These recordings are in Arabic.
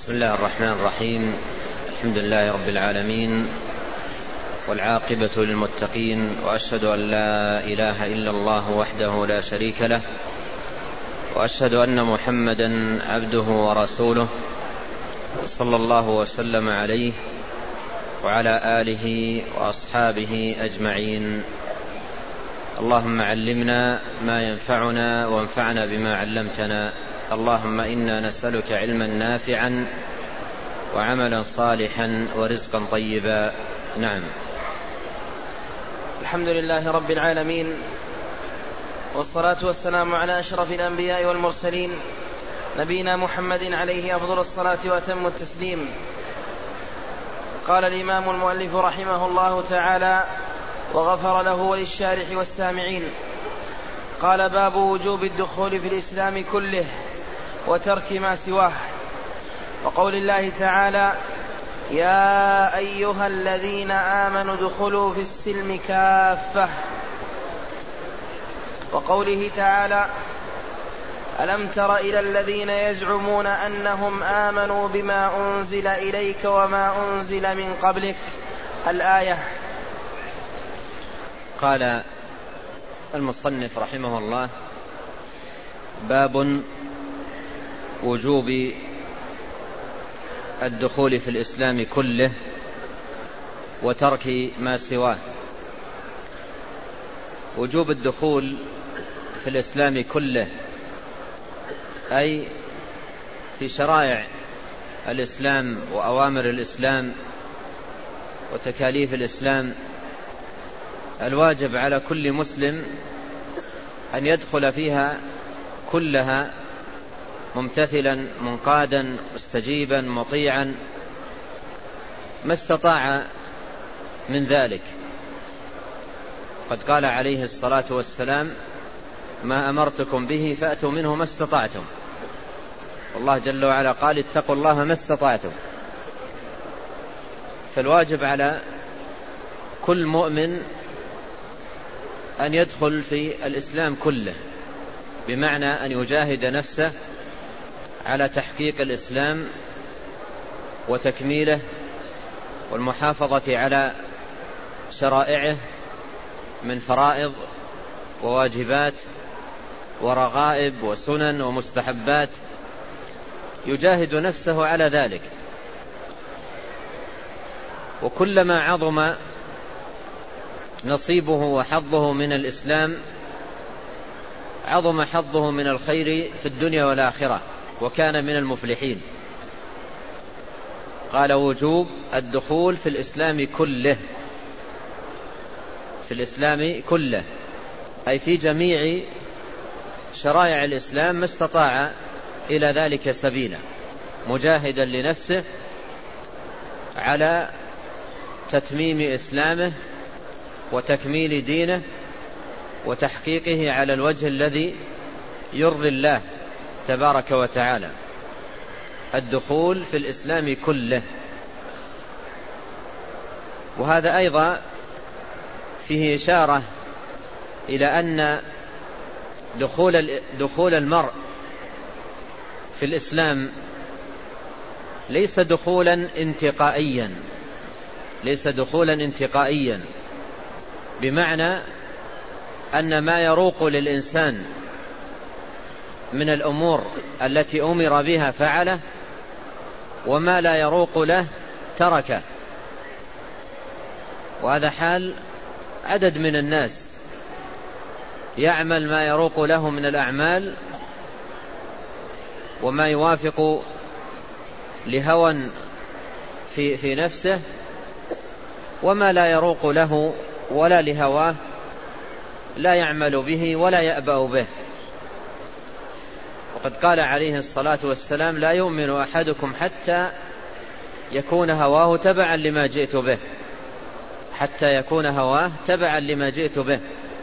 بسم الله الرحمن الرحيم. الحمد لله رب العالمين، والعاقبة للمتقين، وأشهد أن لا إله إلا الله وحده لا شريك له، وأشهد أن محمدا عبده ورسوله، صلى الله وسلم عليه وعلى آله وأصحابه أجمعين. اللهم علمنا ما ينفعنا وانفعنا بما علمتنا. اللهم إنا نسألك علما نافعا وعملا صالحا ورزقا طيبا. نعم. الحمد لله رب العالمين، والصلاة والسلام على أشرف الأنبياء والمرسلين، نبينا محمد عليه أفضل الصلاة وأتم التسليم. قال الإمام المؤلف رحمه الله تعالى وغفر له وللشارح والسامعين: قال: باب وجوب الدخول في الإسلام كله وترك ما سواه. وقول الله تعالى: يا أيها الذين آمنوا ادخلوا في السلم كافة. وقوله تعالى: ألم تر إلى الذين يزعمون أنهم آمنوا بما أنزل إليك وما أنزل من قبلك. الآية. قال المصنف رحمه الله: باب وجوب الدخول في الإسلام كله وترك ما سواه. وجوب الدخول في الإسلام كله أي في شرائع الإسلام وأوامر الإسلام وتكاليف الإسلام. الواجب على كل مسلم أن يدخل فيها كلها ممتثلا منقادا مستجيبا مطيعا ما استطاع من ذلك. قد قال عليه الصلاة والسلام: ما أمرتكم به فأتوا منه ما استطعتم. والله جل وعلا قال: اتقوا الله ما استطعتم. فالواجب على كل مؤمن أن يدخل في الإسلام كله، بمعنى أن يجاهد نفسه على تحقيق الإسلام وتكميله والمحافظة على شرائعه من فرائض وواجبات ورغائب وسنن ومستحبات، يجاهد نفسه على ذلك. وكلما عظم نصيبه وحظه من الإسلام عظم حظه من الخير في الدنيا والآخرة، وكان من المفلحين. قال: وجوب الدخول في الإسلام كله. في الإسلام كله أي في جميع شرائع الإسلام ما استطاع إلى ذلك سبيلا، مجاهدا لنفسه على تتميم إسلامه وتكميل دينه وتحقيقه على الوجه الذي يرضي الله تبارك وتعالى. الدخول في الإسلام كله. وهذا أيضا فيه إشارة إلى أن دخول المرء في الإسلام ليس دخولا انتقائيا، ليس دخولا انتقائيا، بمعنى أن ما يروق للإنسان من الأمور التي أمر بها فعله، وما لا يروق له تركه. وهذا حال عدد من الناس، يعمل ما يروق له من الأعمال وما يوافق لهوى في نفسه، وما لا يروق له ولا لهواه لا يعمل به ولا يأبأ به. وقد قال عليه الصلاة والسلام: لا يؤمن أحدكم حتى يكون هواه تبعا لما جئت به، حتى يكون هواه تبعا لما جئت به.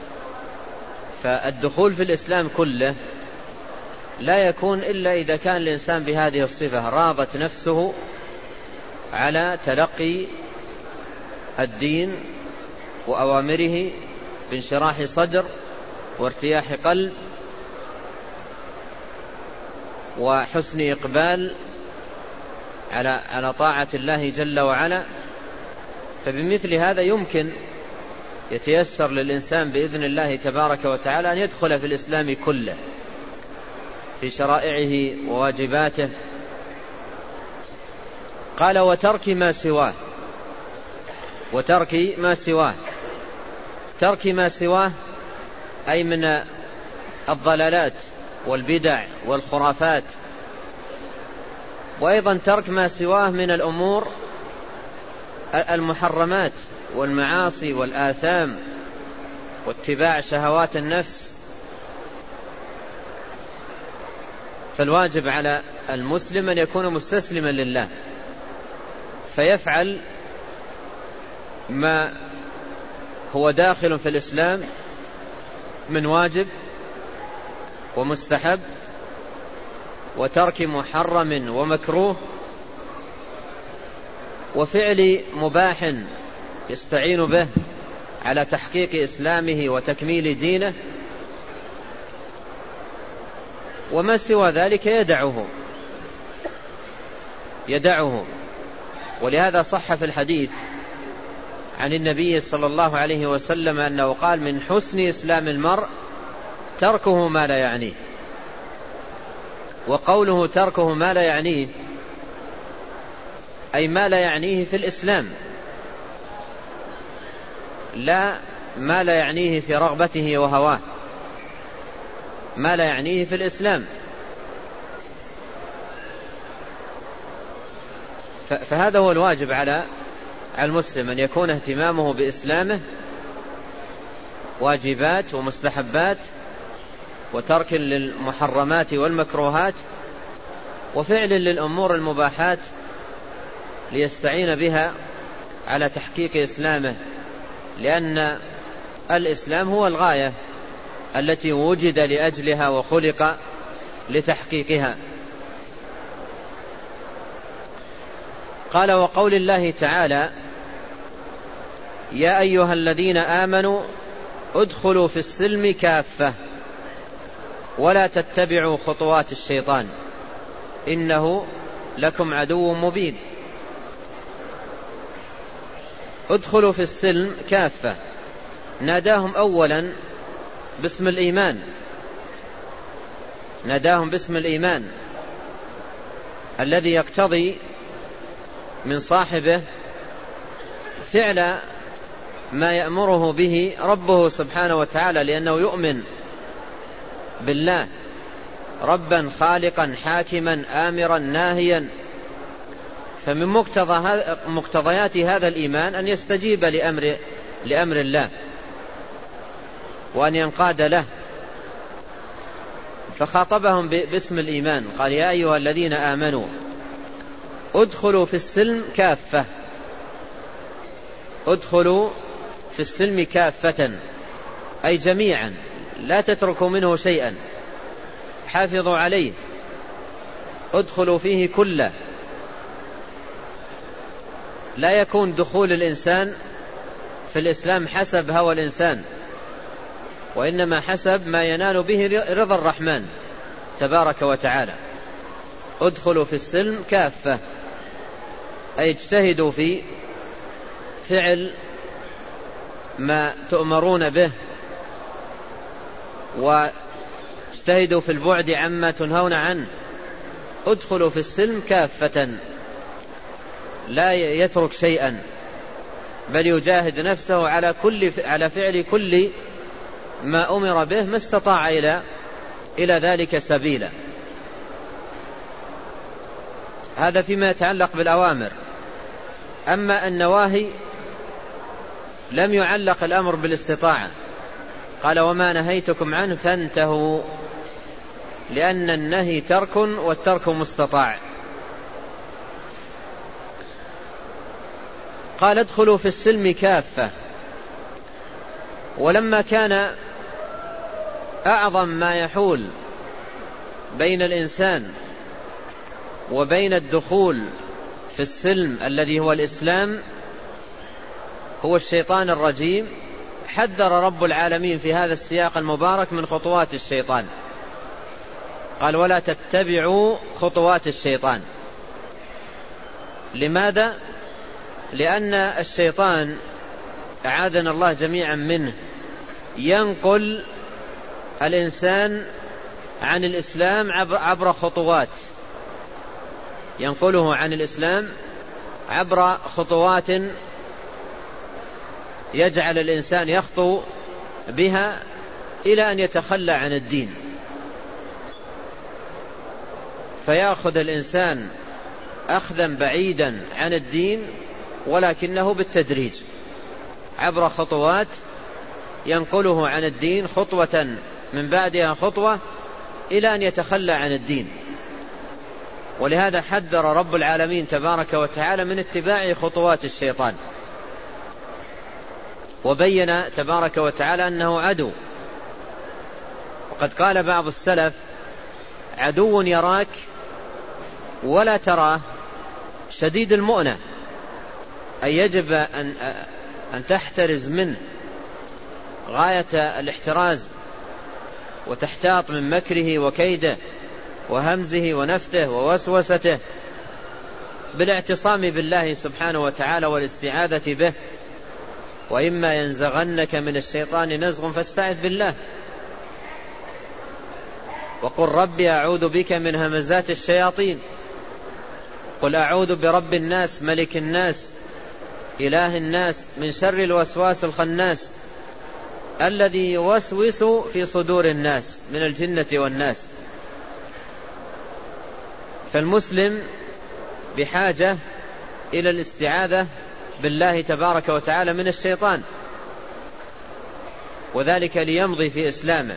فالدخول في الإسلام كله لا يكون إلا إذا كان الإنسان بهذه الصفة: راضت نفسه على تلقي الدين وأوامره بانشراح صدر وارتياح قلب وحسن إقبال على طاعة الله جل وعلا، فبمثل هذا يمكن يتيسر للإنسان بإذن الله تبارك وتعالى أن يدخل في الإسلام كله في شرائعه وواجباته. قال وترك ما سواه، وترك ما سواه، ترك ما سواه أي من الضلالات والبدع والخرافات، وأيضا ترك ما سواه من الأمور المحرمات والمعاصي والآثام واتباع شهوات النفس. فالواجب على المسلم أن يكون مستسلما لله، فيفعل ما هو داخل في الإسلام من واجب ومستحب، وترك محرم ومكروه، وفعل مباح يستعين به على تحقيق إسلامه وتكميل دينه، وما سوى ذلك يدعه. ولهذا صح في الحديث عن النبي صلى الله عليه وسلم أنه قال من حسن إسلام المرء تركه ما لا يعنيه. وقوله تركه ما لا يعنيه أي ما لا يعنيه في الإسلام، لا ما لا يعنيه في رغبته وهواه، ما لا يعنيه في الإسلام. فهذا هو الواجب على المسلم، أن يكون اهتمامه بإسلامه واجبات ومستحبات، وترك للمحرمات والمكروهات، وفعل للأمور المباحات ليستعين بها على تحقيق إسلامه، لأن الإسلام هو الغاية التي وجد لأجلها وخلق لتحقيقها. قال وقول الله تعالى يا أيها الذين آمنوا ادخلوا في السلم كافة ولا تتبعوا خطوات الشيطان إنه لكم عدو مبين. ادخلوا في السلم كافة، ناداهم أولا باسم الإيمان، ناداهم باسم الإيمان الذي يقتضي من صاحبه فعل ما يأمره به ربه سبحانه وتعالى، لأنه يؤمن بالله ربا خالقا حاكما آمرا ناهيا. فمن مقتضيات هذا الإيمان أن يستجيب لأمر الله وأن ينقاد له. فخاطبهم باسم الإيمان، قال يا أيها الذين آمنوا ادخلوا في السلم كافة، ادخلوا في السلم كافة أي جميعا، لا تتركوا منه شيئا، حافظوا عليه، ادخلوا فيه كله. لا يكون دخول الإنسان في الإسلام حسب هوى الإنسان، وإنما حسب ما ينال به رضا الرحمن تبارك وتعالى. ادخلوا في السلم كافة أي اجتهدوا في فعل ما تؤمرون به، واجتهدوا في البعد عما تنهون عنه. ادخلوا في السلم كافة، لا يترك شيئا، بل يجاهد نفسه على فعل كل ما أمر به ما استطاع إلى ذلك سبيلا. هذا فيما يتعلق بالأوامر. أما النواهي لم يعلق الأمر بالاستطاعة، قال وما نهيتكم عنه فانتهوا، لأن النهي ترك والترك مستطاع. قال ادخلوا في السلم كافة. ولما كان أعظم ما يحول بين الإنسان وبين الدخول في السلم الذي هو الإسلام هو الشيطان الرجيم، حذر رب العالمين في هذا السياق المبارك من خطوات الشيطان، قال ولا تتبعوا خطوات الشيطان. لماذا؟ لأن الشيطان أعاذنا الله جميعا منه ينقل الإنسان عن الإسلام عبر خطوات، ينقله عن الإسلام عبر خطوات يجعل الإنسان يخطو بها إلى أن يتخلى عن الدين، فيأخذ الإنسان أخذا بعيدا عن الدين ولكنه بالتدريج عبر خطوات ينقله عن الدين خطوة من بعدها خطوة إلى أن يتخلى عن الدين. ولهذا حذر رب العالمين تبارك وتعالى من اتباع خطوات الشيطان، وبين تبارك وتعالى أنه عدو. وقد قال بعض السلف: عدو يراك ولا تراه شديد المؤنة، أي يجب أن تحترز منه غاية الاحتراز وتحتاط من مكره وكيده وهمزه ونفته ووسوسته بالاعتصام بالله سبحانه وتعالى والاستعاذة به، وإما ينزغنك من الشيطان نزغ فاستعذ بالله، وقل ربي أعوذ بك من همزات الشياطين، قل أعوذ برب الناس ملك الناس إله الناس من شر الوسواس الخناس الذي يوسوس في صدور الناس من الجنة والناس. فالمسلم بحاجة إلى الاستعاذة بالله تبارك وتعالى من الشيطان، وذلك ليمضي في إسلامه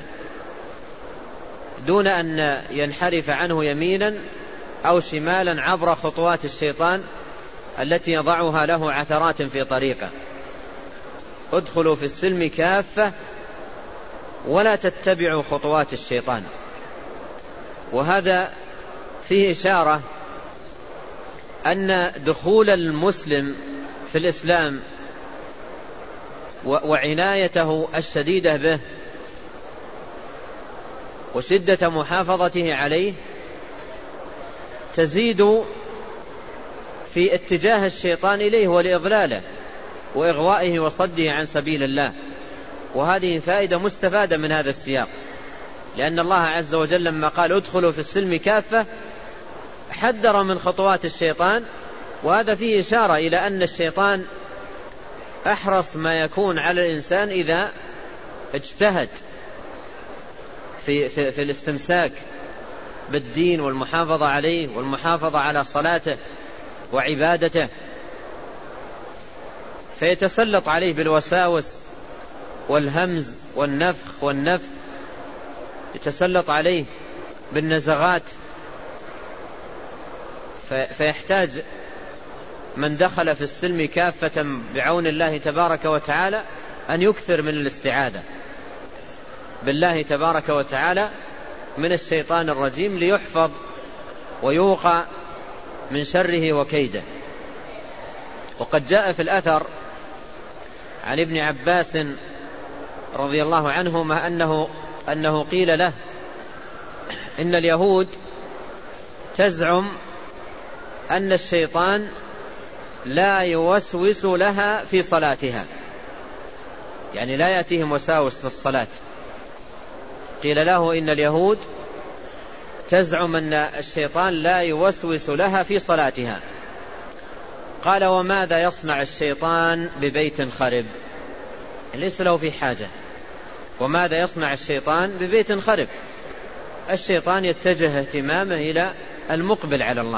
دون أن ينحرف عنه يمينا أو شمالا عبر خطوات الشيطان التي يضعها له عثرات في طريقه. ادخلوا في السلم كافة ولا تتبعوا خطوات الشيطان. وهذا فيه إشارة أن دخول المسلم في الإسلام وعنايته الشديدة به وشدة محافظته عليه تزيد في اتجاه الشيطان إليه ولإضلاله وإغوائه وصده عن سبيل الله. وهذه فائدة مستفادة من هذا السياق، لأن الله عز وجل لما قال ادخلوا في السلم كافة حذر من خطوات الشيطان، وهذا فيه إشارة إلى أن الشيطان أحرص ما يكون على الإنسان إذا اجتهد في الاستمساك بالدين والمحافظة عليه والمحافظة على صلاته وعبادته، فيتسلط عليه بالوساوس والهمز والنفخ والنفث، يتسلط عليه بالنزغات، فيحتاج من دخل في السلم كافة بعون الله تبارك وتعالى أن يكثر من الاستعاذة بالله تبارك وتعالى من الشيطان الرجيم ليحفظ ويوقى من شره وكيده. وقد جاء في الأثر عن ابن عباس رضي الله عنهما أنه قيل له إن اليهود تزعم أن الشيطان لا يوسوس لها في صلاتها، يعني لا يأتيهم وساوس في الصلاة. قيل له إن اليهود تزعم أن الشيطان لا يوسوس لها في صلاتها. قال وماذا يصنع الشيطان ببيت خرب؟ ليس له في حاجة. وماذا يصنع الشيطان ببيت خرب؟ الشيطان يتجه اهتمامه إلى المقبل على الله،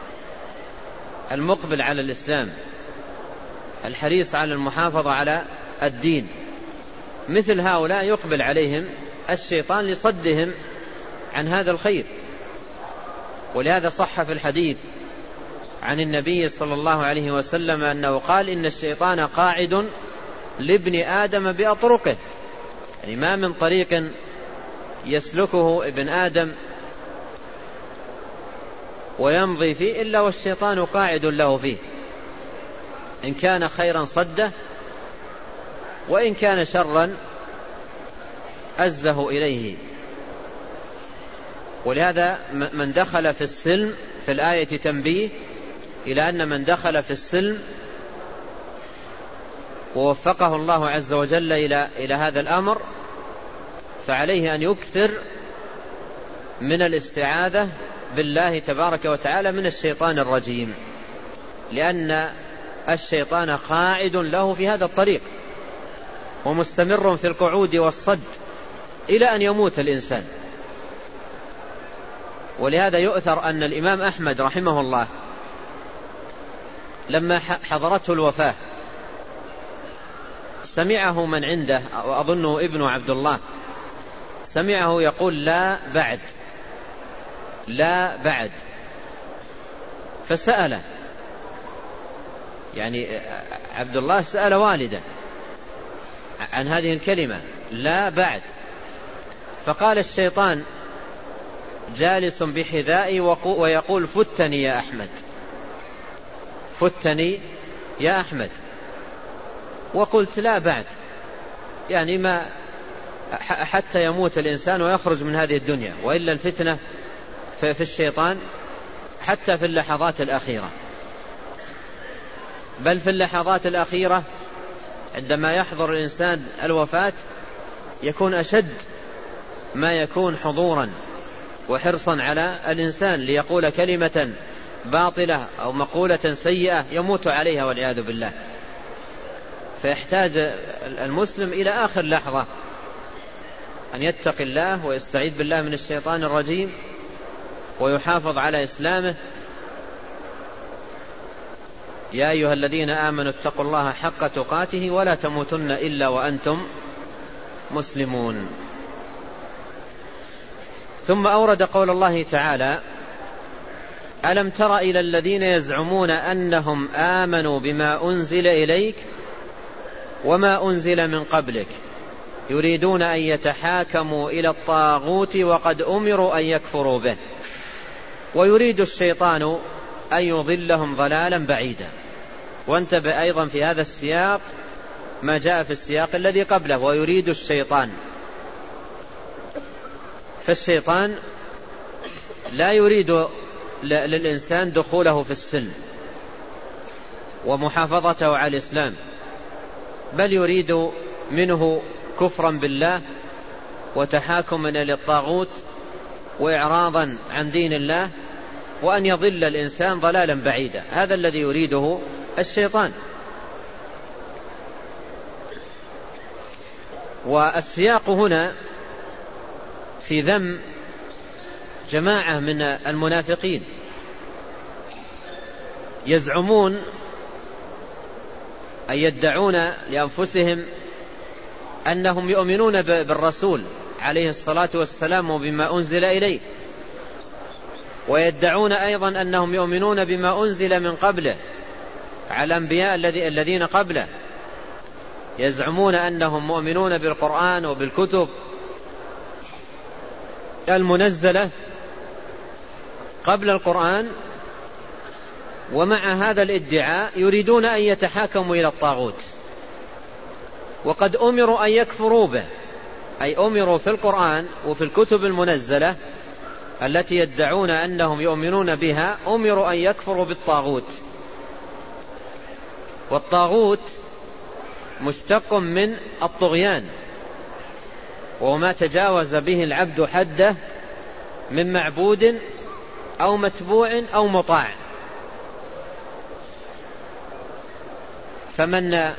المقبل على الإسلام، الحريص على المحافظة على الدين. مثل هؤلاء يقبل عليهم الشيطان لصدهم عن هذا الخير. ولهذا صح في الحديث عن النبي صلى الله عليه وسلم أنه قال إن الشيطان قاعد لابن آدم بأطرقه، يعني ما من طريق يسلكه ابن آدم ويمضي فيه إلا والشيطان قاعد له فيه، إن كان خيرا صده وإن كان شرا أزه إليه. ولهذا من دخل في السلم في الآية تنبيه إلى أن من دخل في السلم ووفقه الله عز وجل إلى هذا الأمر فعليه أن يكثر من الاستعاذة بالله تبارك وتعالى من الشيطان الرجيم، لأن الشيطان قاعد له في هذا الطريق ومستمر في القعود والصد إلى أن يموت الإنسان. ولهذا يؤثر أن الإمام أحمد رحمه الله لما حضرته الوفاة سمعه من عنده وأظنه ابن عبد الله سمعه يقول لا بعد لا بعد، فسأله، يعني عبد الله سأل والده عن هذه الكلمة لا بعد، فقال الشيطان جالس بحذائي ويقول فتني يا أحمد، فتني يا أحمد. وقلت لا بعد، يعني ما حتى يموت الإنسان ويخرج من هذه الدنيا، وإلا الفتنة في الشيطان حتى في اللحظات الأخيرة، بل في اللحظات الأخيرة عندما يحضر الإنسان الوفاة يكون أشد ما يكون حضورا وحرصا على الإنسان ليقول كلمة باطلة أو مقولة سيئة يموت عليها والعياذ بالله. فيحتاج المسلم إلى آخر لحظة أن يتقي الله ويستعيذ بالله من الشيطان الرجيم ويحافظ على إسلامه. يا أيها الذين آمنوا اتقوا الله حق تقاته ولا تموتن إلا وأنتم مسلمون. ثم أورد قول الله تعالى ألم تر إلى الذين يزعمون أنهم آمنوا بما أنزل إليك وما أنزل من قبلك يريدون أن يتحاكموا إلى الطاغوت وقد أمروا أن يكفروا به ويريد الشيطان أن يضلهم ضلالا بعيدا. وانتبه أيضا في هذا السياق ما جاء في السياق الذي قبله ويريد الشيطان، فالشيطان لا يريد للإنسان دخوله في السلم ومحافظته على الإسلام، بل يريد منه كفرا بالله وتحاكما للطاغوت وإعراضا عن دين الله وأن يضل الإنسان ضلالا بعيدا. هذا الذي يريده الشيطان. والسياق هنا في ذم جماعة من المنافقين يزعمون أن يدعون لأنفسهم أنهم يؤمنون بالرسول عليه الصلاة والسلام وبما أنزل إليه، ويدعون أيضا أنهم يؤمنون بما أنزل من قبله على الأنبياء الذين قبله، يزعمون أنهم مؤمنون بالقرآن وبالكتب المنزلة قبل القرآن، ومع هذا الادعاء يريدون أن يتحاكموا إلى الطاغوت وقد أمروا أن يكفروا به، أي أمروا في القرآن وفي الكتب المنزلة التي يدعون أنهم يؤمنون بها أمروا أن يكفروا بالطاغوت. والطاغوت مشتق من الطغيان وما تجاوز به العبد حده من معبود أو متبوع أو مطاع. فمن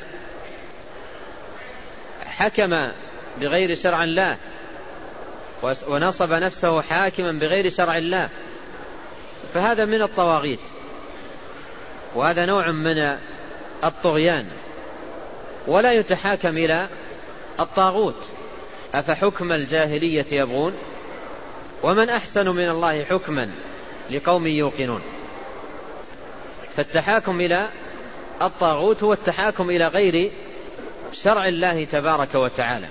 حكم بغير شرع الله ونصب نفسه حاكما بغير شرع الله فهذا من الطواغيت، وهذا نوع من الطغيان، ولا يتحاكم إلى الطاغوت. أفحكم الجاهلية يبغون ومن أحسن من الله حكما لقوم يوقنون. فالتحاكم إلى الطاغوت هو التحاكم إلى غير شرع الله تبارك وتعالى.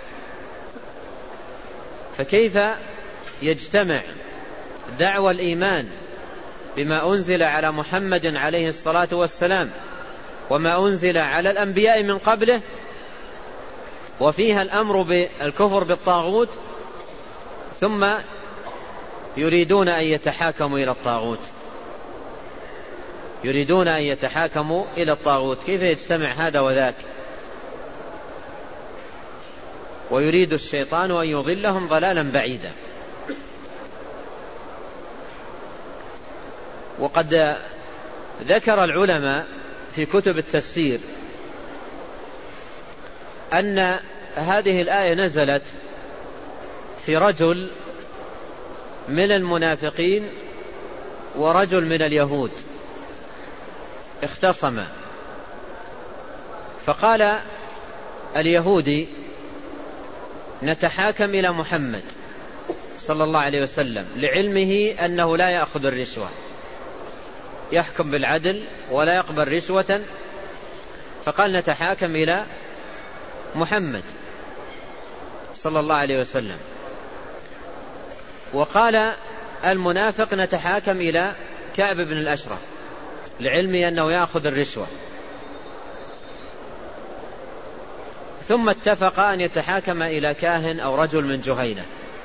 فكيف يجتمع دعوى الإيمان بما أنزل على محمد عليه الصلاة والسلام وما أنزل على الأنبياء من قبله وفيها الأمر بالكفر بالطاغوت ثم يريدون أن يتحاكموا إلى الطاغوت؟ يريدون أن يتحاكموا إلى الطاغوت، كيف يجتمع هذا وذاك؟ ويريد الشيطان أن يضلهم ضلالا بعيدا. وقد ذكر العلماء في كتب التفسير أن هذه الآية نزلت في رجل من المنافقين ورجل من اليهود اختصما، فقال اليهودي نتحاكم إلى محمد صلى الله عليه وسلم لعلمه أنه لا يأخذ الرشوة، يحكم بالعدل ولا يقبل رشوة، فقال نتحاكم إلى محمد صلى الله عليه وسلم. وقال المنافق نتحاكم إلى كعب بن الأشرف لعلمه أنه يأخذ الرشوة، ثم اتفق أن يتحاكم إلى كاهن أو رجل من جهينة.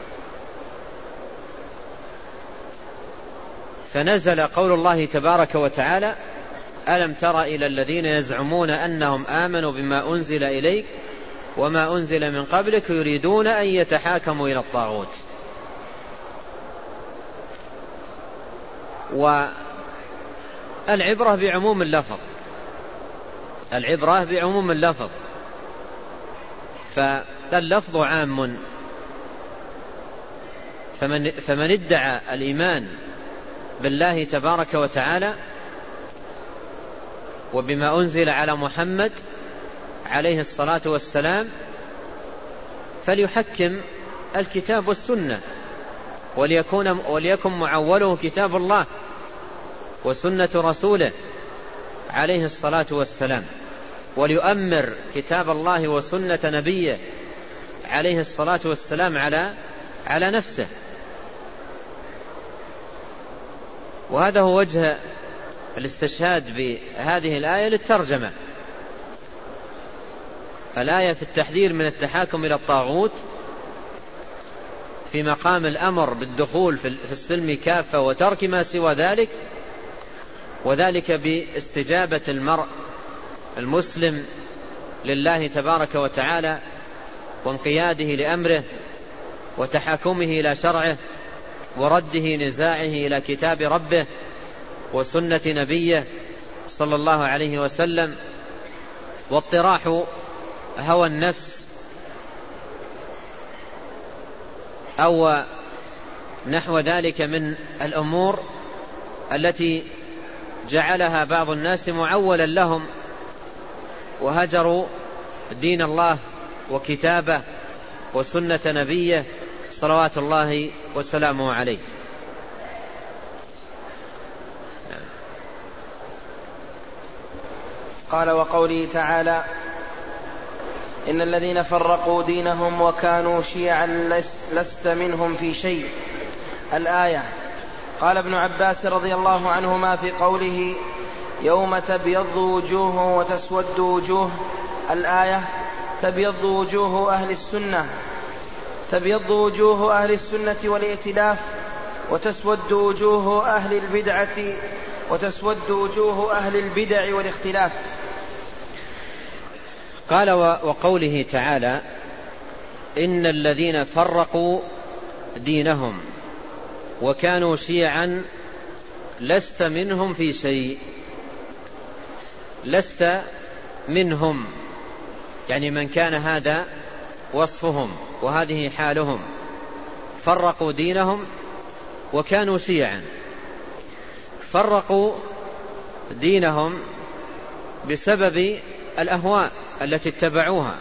فنزل قول الله تبارك وتعالى ألم تر إلى الذين يزعمون أنهم آمنوا بما أنزل إليك وما أنزل من قبلك يريدون أن يتحاكموا إلى الطاغوت. والعبرة بعموم اللفظ، العبرة بعموم اللفظ، فاللفظ عام، فمن ادعى الإيمان بالله تبارك وتعالى وبما أنزل على محمد عليه الصلاة والسلام فليحكم الكتاب والسنة، وليكن معوله كتاب الله وسنة رسوله عليه الصلاة والسلام، وليؤمر كتاب الله وسنة نبيه عليه الصلاة والسلام على نفسه. وهذا هو وجه الاستشهاد بهذه الآية للترجمة. الآية في التحذير من التحاكم إلى الطاغوت في مقام الأمر بالدخول في السلم كافة وترك ما سوى ذلك، وذلك باستجابة المرء المسلم لله تبارك وتعالى وانقياده لأمره وتحاكمه إلى شرعه ورده نزاعه إلى كتاب ربه وسنة نبيه صلى الله عليه وسلم، واطراح هوى النفس أو نحو ذلك من الأمور التي جعلها بعض الناس معولا لهم وهجروا دين الله وكتابه وسنة نبيه صلوات الله وسلامه عليه. قال وقوله تعالى إن الذين فرقوا دينهم وكانوا شيعا لست منهم في شيء، الآية. قال ابن عباس رضي الله عنهما في قوله يوم تبيض وجوه وتسود وجوه، الآية تبيض وجوه أهل السنة والائتلاف، وتسود وجوه أهل البدع والاختلاف. قال وقوله تعالى إن الذين فرقوا دينهم وكانوا شيعا لست منهم في شيء. لست منهم يعني من كان هذا وصفهم وهذه حالهم، فرقوا دينهم وكانوا شيعا. فرقوا دينهم بسبب الأهواء التي اتبعوها،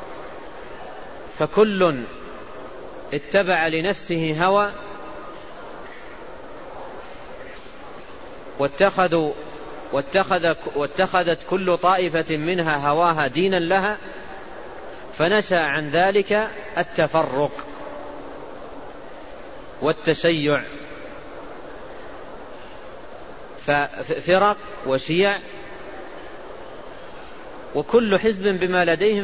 فكل اتبع لنفسه هوى واتخذت كل طائفة منها هواها دينا لها، فنشأ عن ذلك التفرق والتشيع، ففرق وشيع وكل حزب بما لديهم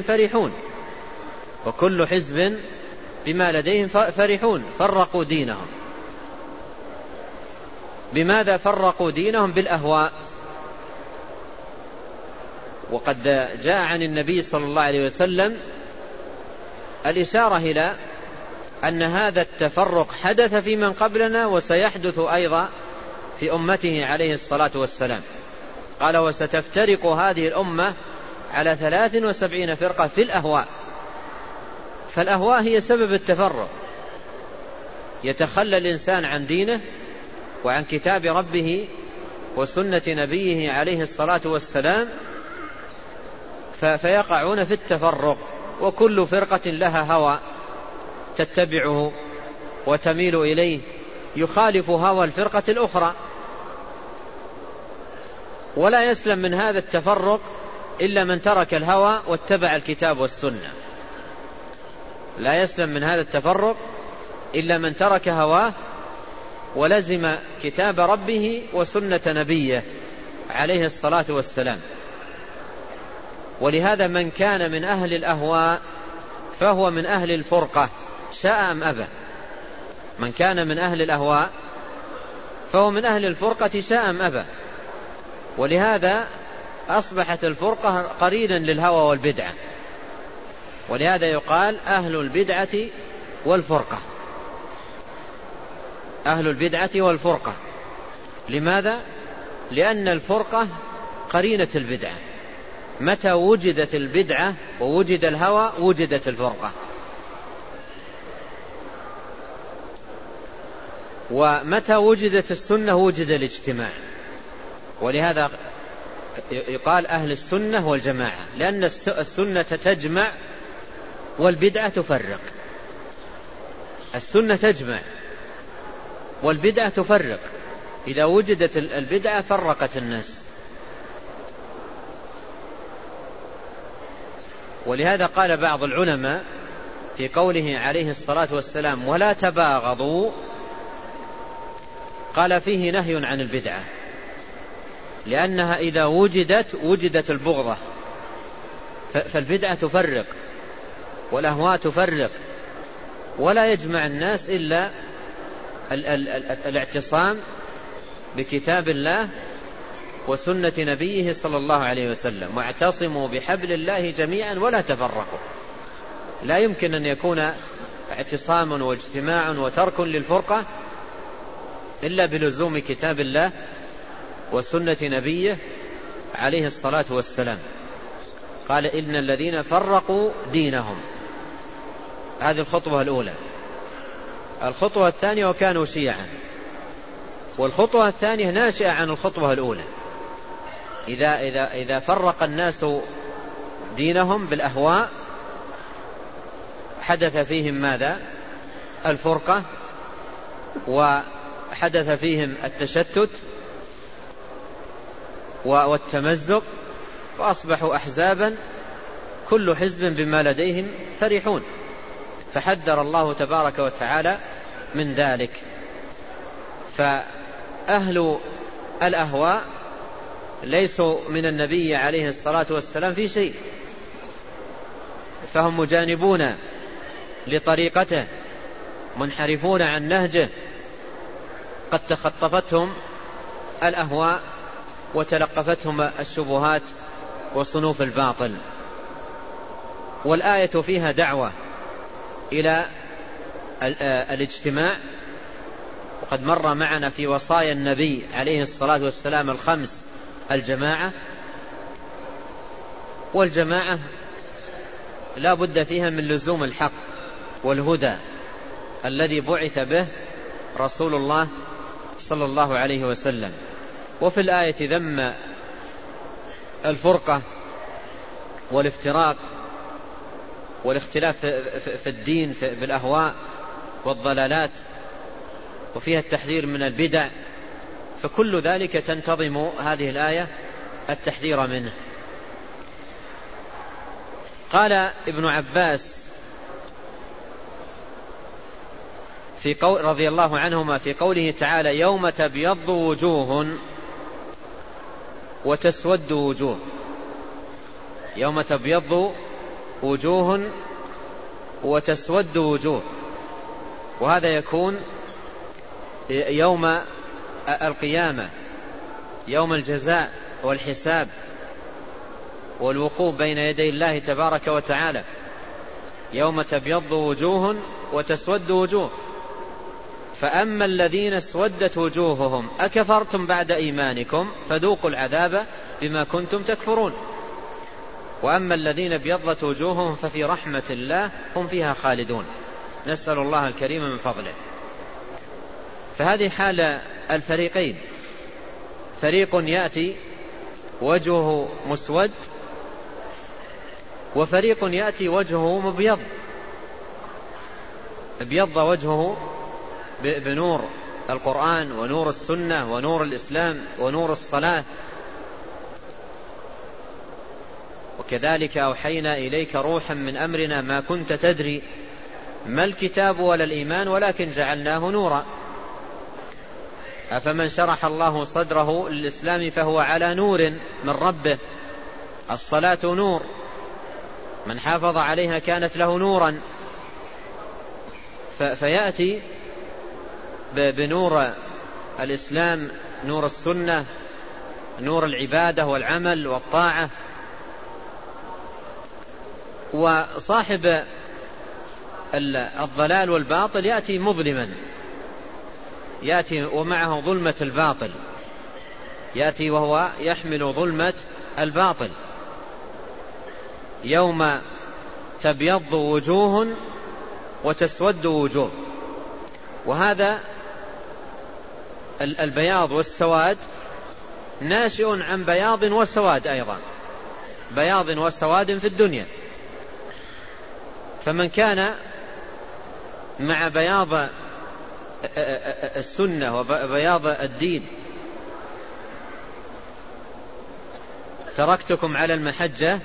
فرحون. فرقوا دينهم. بماذا فرقوا دينهم؟ بالأهواء وقد جاء عن النبي صلى الله عليه وسلم الإشارة إلى أن هذا التفرق حدث في من قبلنا وسيحدث أيضا في أمته عليه الصلاة والسلام. قال: وستفترق هذه الأمة على 73 فرقة في الأهواء. فالأهواء هي سبب التفرق، يتخلى الإنسان عن دينه وعن كتاب ربه وسنة نبيه عليه الصلاة والسلام، فيقعون في التفرق، وكل فرقة لها هوى تتبعه وتميل إليه يخالف هوى الفرقة الأخرى. ولا يسلم من هذا التفرق إلا من ترك الهوى واتبع الكتاب والسنة. لا يسلم من هذا التفرق إلا من ترك هواه ولزم كتاب ربه وسنة نبيه عليه الصلاة والسلام. ولهذا من كان من أهل الأهواء فهو من أهل الفرقة شاء أم أبى. من كان من أهل الأهواء فهو من أهل الفرقة شاء أم أبى. ولهذا أصبحت الفرقة قرينا للهوى والبدعة، ولهذا يقال أهل البدعة والفرقة. أهل البدعة والفرقة. لماذا؟ لأن الفرقة قرينة البدعة. متى وجدت البدعة ووجد الهوى وجدت الفرقة. ومتى وجدت السنة وجد الاجتماع. ولهذا يقال أهل السنة والجماعة، لأن السنة تجمع والبدعة تفرق. السنة تجمع والبدعة تفرق. إذا وجدت البدعة فرقت الناس. ولهذا قال بعض العلماء في قوله عليه الصلاة والسلام: ولا تباغضوا، قال فيه نهي عن البدعة، لأنها إذا وجدت البغضة. فالبدعة تفرق والأهواء تفرق، ولا يجمع الناس إلا الاعتصام بكتاب الله وسنة نبيه صلى الله عليه وسلم: واعتصموا بحبل الله جميعا ولا تفرقوا. لا يمكن أن يكون اعتصام واجتماع وترك للفرقة إلا بلزوم كتاب الله وسنة نبيه عليه الصلاة والسلام. قال: إن الذين فرقوا دينهم. هذه الخطوة الأولى. الخطوة الثانية: وكانوا شيعا. والخطوة الثانية ناشئة عن الخطوة الأولى. إذا فرق الناس دينهم بالأهواء حدث فيهم ماذا؟ الفرقة، وحدث فيهم التشتت والتمزق، وأصبحوا أحزابا كل حزب بما لديهم فرحون. فحذر الله تبارك وتعالى من ذلك. فأهل الأهواء ليسوا من النبي عليه الصلاة والسلام في شيء، فهم مجانبون لطريقته، منحرفون عن نهجه، قد تخطفتهم الأهواء وتلقفتهم الشبهات وصنوف الباطل. والآية فيها دعوة إلى الاجتماع، وقد مر معنا في وصايا النبي عليه الصلاة والسلام 5 الجماعة. والجماعة لا بد فيها من لزوم الحق والهدى الذي بعث به رسول الله صلى الله عليه وسلم. وفي الآية ذم الفرقة والافتراق والاختلاف في الدين بالأهواء والضلالات، وفيها التحذير من البدع. فكل ذلك تنتظم هذه الآية التحذير منه. قال ابن عباس رضي الله عنهما في قوله تعالى: يوم تبيض وجوه وتسود وجوه. يوم تبيض وجوه وتسود وجوه، وهذا يكون يوم القيامة، يوم الجزاء والحساب. والوقوف بين يدي الله تبارك وتعالى، يوم تبيض وجوه وتسود وجوه. فأما الذين اسودت وجوههم أكفرتم بعد إيمانكم فذوقوا العذاب بما كنتم تكفرون. وأما الذين ابيضت وجوههم ففي رحمة الله هم فيها خالدون. نسأل الله الكريم من فضله. فهذه حال الفريقين، فريق يأتي وجهه مسود، وفريق يأتي وجهه مبيض، ابيض وجهه بنور القرآن ونور السنة ونور الإسلام ونور الصلاة. وكذلك أوحينا إليك روحا من أمرنا ما كنت تدري ما الكتاب ولا الإيمان ولكن جعلناه نورا. أفمن شرح الله صدره للإسلام فهو على نور من ربه. الصلاة نور، من حافظ عليها كانت له نورا. فيأتي بنور الإسلام، نور السنة، نور العبادة والعمل والطاعة. وصاحب الضلال والباطل يأتي مظلما، يأتي ومعه ظلمة الباطل، يأتي وهو يحمل ظلمة الباطل. يوم تبيض وجوه وتسود وجوه. وهذا البياض والسواد ناشئ عن بياض وسواد أيضا، بياض وسواد في الدنيا. فمن كان مع بياض السنة وبياض الدين تركتكم على المحجة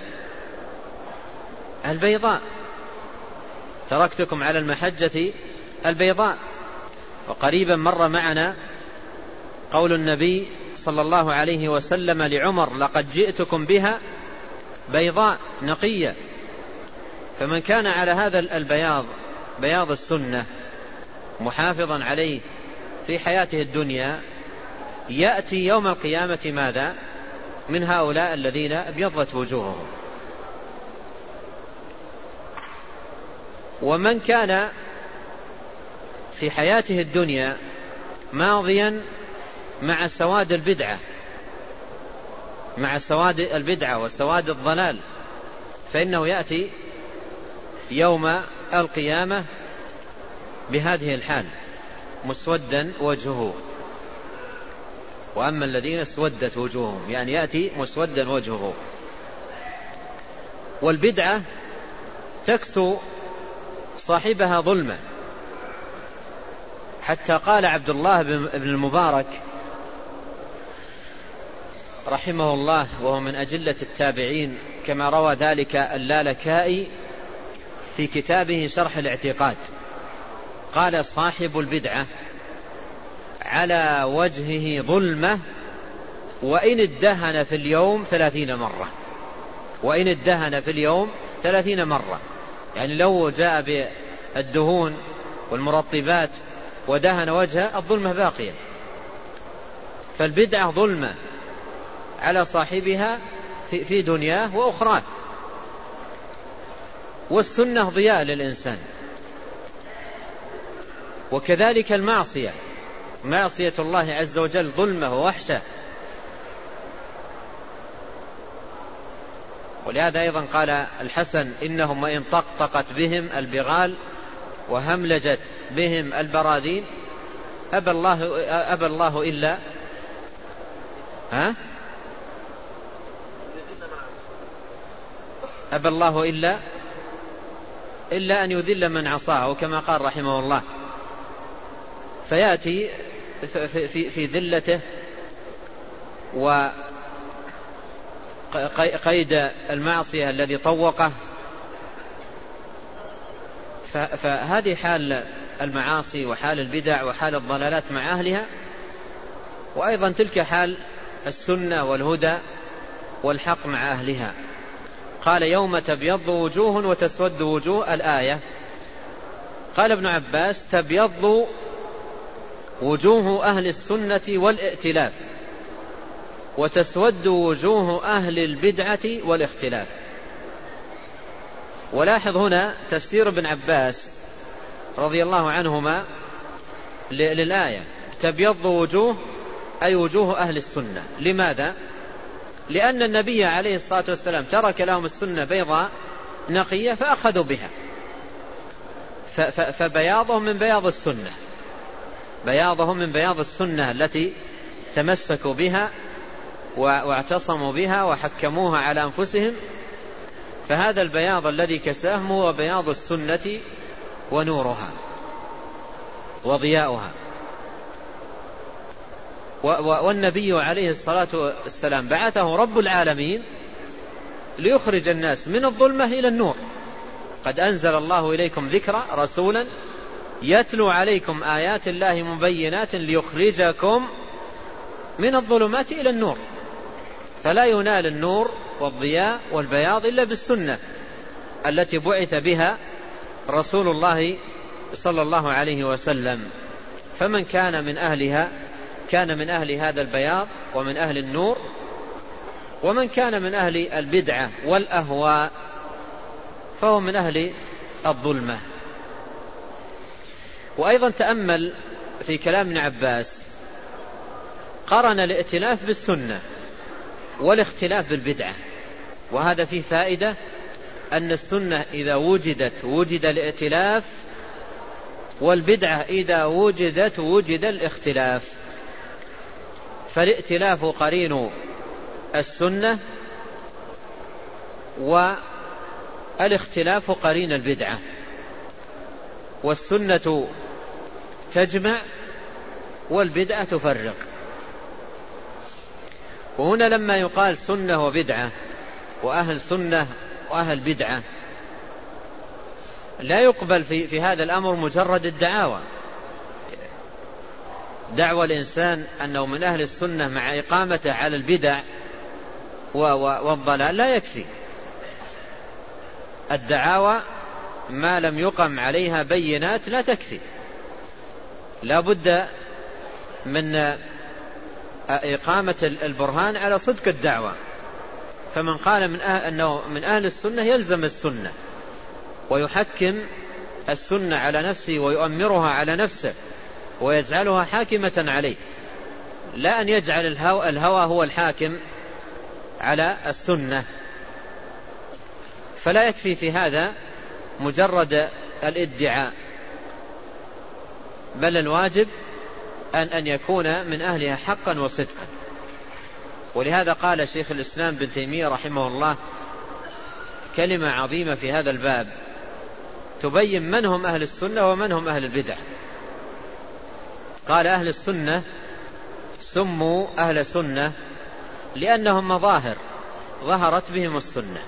البيضاء، تركتكم على المحجة البيضاء. وقريبا مر معنا قول النبي صلى الله عليه وسلم لعمر: لقد جئتكم بها بيضاء نقية. فمن كان على هذا البياض، بياض السنة، محافظا عليه في حياته الدنيا، يأتي يوم القيامة ماذا؟ من هؤلاء الذين ابيضت وجوههم. ومن كان في حياته الدنيا ماضيا مع سواد البدعة، مع سواد البدعة وسواد الضلال، فإنه يأتي يوم القيامة بهذه الحال مسودا وجهه. وأما الذين اسودت وجوههم، يعني يأتي مسودا وجهه. والبدعة تكسو صاحبها ظلمة، حتى قال عبد الله بن المبارك رحمه الله، وهو من أجلة التابعين، كما روى ذلك اللالكائي في كتابه شرح الاعتقاد، قال: صاحب البدعة على وجهه ظلمة وإن ادهن في اليوم 30 مرة، وإن ادهن في اليوم 30 مرة. يعني لو جاء بالدهون والمرطبات ودهن وجهه الظلمة باقية. فالبدعة ظلمة على صاحبها في دنياه وأخراه، والسنة ضياء للإنسان. وكذلك المعصية، معصية الله عز وجل ظلمة ووحشة. ولهذا أيضا قال الحسن: إنهم وإن طقطقت بهم البغال وهملجت بهم البراذين أبى الله إلا أبى الله إلا أن يذل من عصاه، كما قال رحمه الله. فيأتي في ذلته وقيد المعصية الذي طوقه. فهذه حال المعاصي وحال البدع وحال الضلالات مع أهلها. وأيضا تلك حال السنة والهدى والحق مع أهلها. قال: يوم تبيض وجوه وتسود وجوه. الآية قال ابن عباس: تبيض وجوه أهل السنة والائتلاف، وتسود وجوه أهل البدعة والاختلاف. ولاحظ هنا تفسير ابن عباس رضي الله عنهما للآية: تبيض وجوه أي وجوه أهل السنة. لماذا؟ لأن النبي عليه الصلاة والسلام ترك لهم السنة بيضاء نقية فأخذوا بها، فبياضهم من بياض السنة، بياضهم من بياض السنة التي تمسكوا بها واعتصموا بها وحكموها على أنفسهم. فهذا البياض الذي كساهم هو بياض السنة ونورها وضياؤها. والنبي عليه الصلاة والسلام بعثه رب العالمين ليخرج الناس من الظلمة إلى النور. قد أنزل الله إليكم ذكرا رسولا يتلو عليكم آيات الله مبينات ليخرجكم من الظلمات إلى النور. فلا ينال النور والضياء والبياض إلا بالسنة التي بعث بها رسول الله صلى الله عليه وسلم. فمن كان من أهلها كان من أهل هذا البياض ومن أهل النور، ومن كان من أهل البدعة والأهواء فهو من أهل الظلمة. وأيضا تأمل في كلام ابن عباس، قرن الائتلاف بالسنة والاختلاف بالبدعة، وهذا فيه فائدة أن السنة إذا وجدت وجد الائتلاف، والبدعة إذا وجدت وجد الاختلاف. فالائتلاف قرين السنة والاختلاف قرين البدعة، والسنة تجمع والبدعة تفرق. وهنا لما يقال سنة وبدعة وأهل سنة وأهل بدعة لا يقبل في هذا الأمر مجرد الدعاوى. دعوى الإنسان أنه من أهل السنة مع إقامته على البدع والضلال لا يكفي. الدعاوى ما لم يقم عليها بينات لا تكفي، لا بد من إقامة البرهان على صدق الدعوة. فمن قال أنه من أهل السنة يلزم السنة ويحكم السنة على نفسه ويؤمرها على نفسه ويجعلها حاكمة عليه، لا أن يجعل الهوى هو الحاكم على السنة. فلا يكفي في هذا مجرد الادعاء، بل الواجب أن يكون من أهلها حقا وصدقا. ولهذا قال شيخ الإسلام بن تيمية رحمه الله كلمة عظيمة في هذا الباب تبين من هم أهل السنة ومن هم أهل البدع. قال: أهل السنة سموا أهل سنة لأنهم مظاهر ظهرت بهم السنة،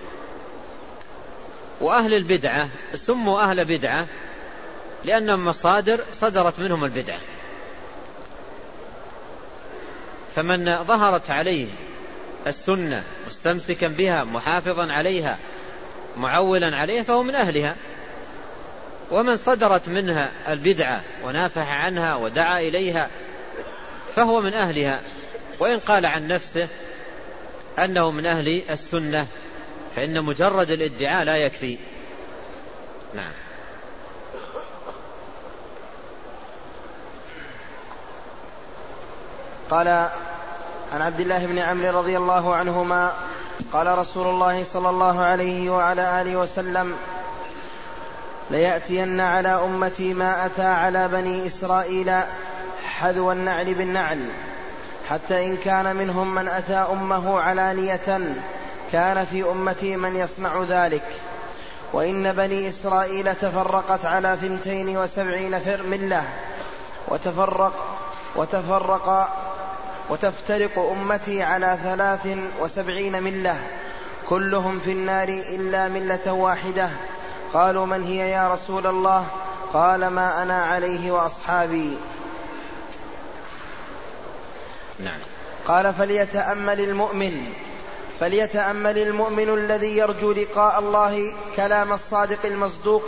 وأهل البدعة سموا أهل بدعة لأنهم مصادر صدرت منهم البدعة. فمن ظهرت عليه السنة مستمسكا بها محافظا عليها معولا عليها فهو من أهلها، ومن صدرت منها البدعة ونافح عنها ودعا إليها فهو من أهلها، وإن قال عن نفسه أنه من أهل السنة فإن مجرد الادعاء لا يكفي. نعم. قال عن عبد الله بن عمرو رضي الله عنهما قال رسول الله صلى الله عليه وعلى آله وسلم: ليأتين على أمتي ما أتى على بني إسرائيل حذو النعل بالنعل، حتى إن كان منهم من أتى أمه علانية كان في أمتي من يصنع ذلك. وإن بني إسرائيل تفرقت على 72 ملة وتفترق أمتي على 73 ملة كلهم في النار إلا ملة واحدة. قالوا: من هي يا رسول الله؟ قال: ما أنا عليه وأصحابي. نعم. قال: فليتأمل المؤمن الذي يرجو لقاء الله كلام الصادق المصدوق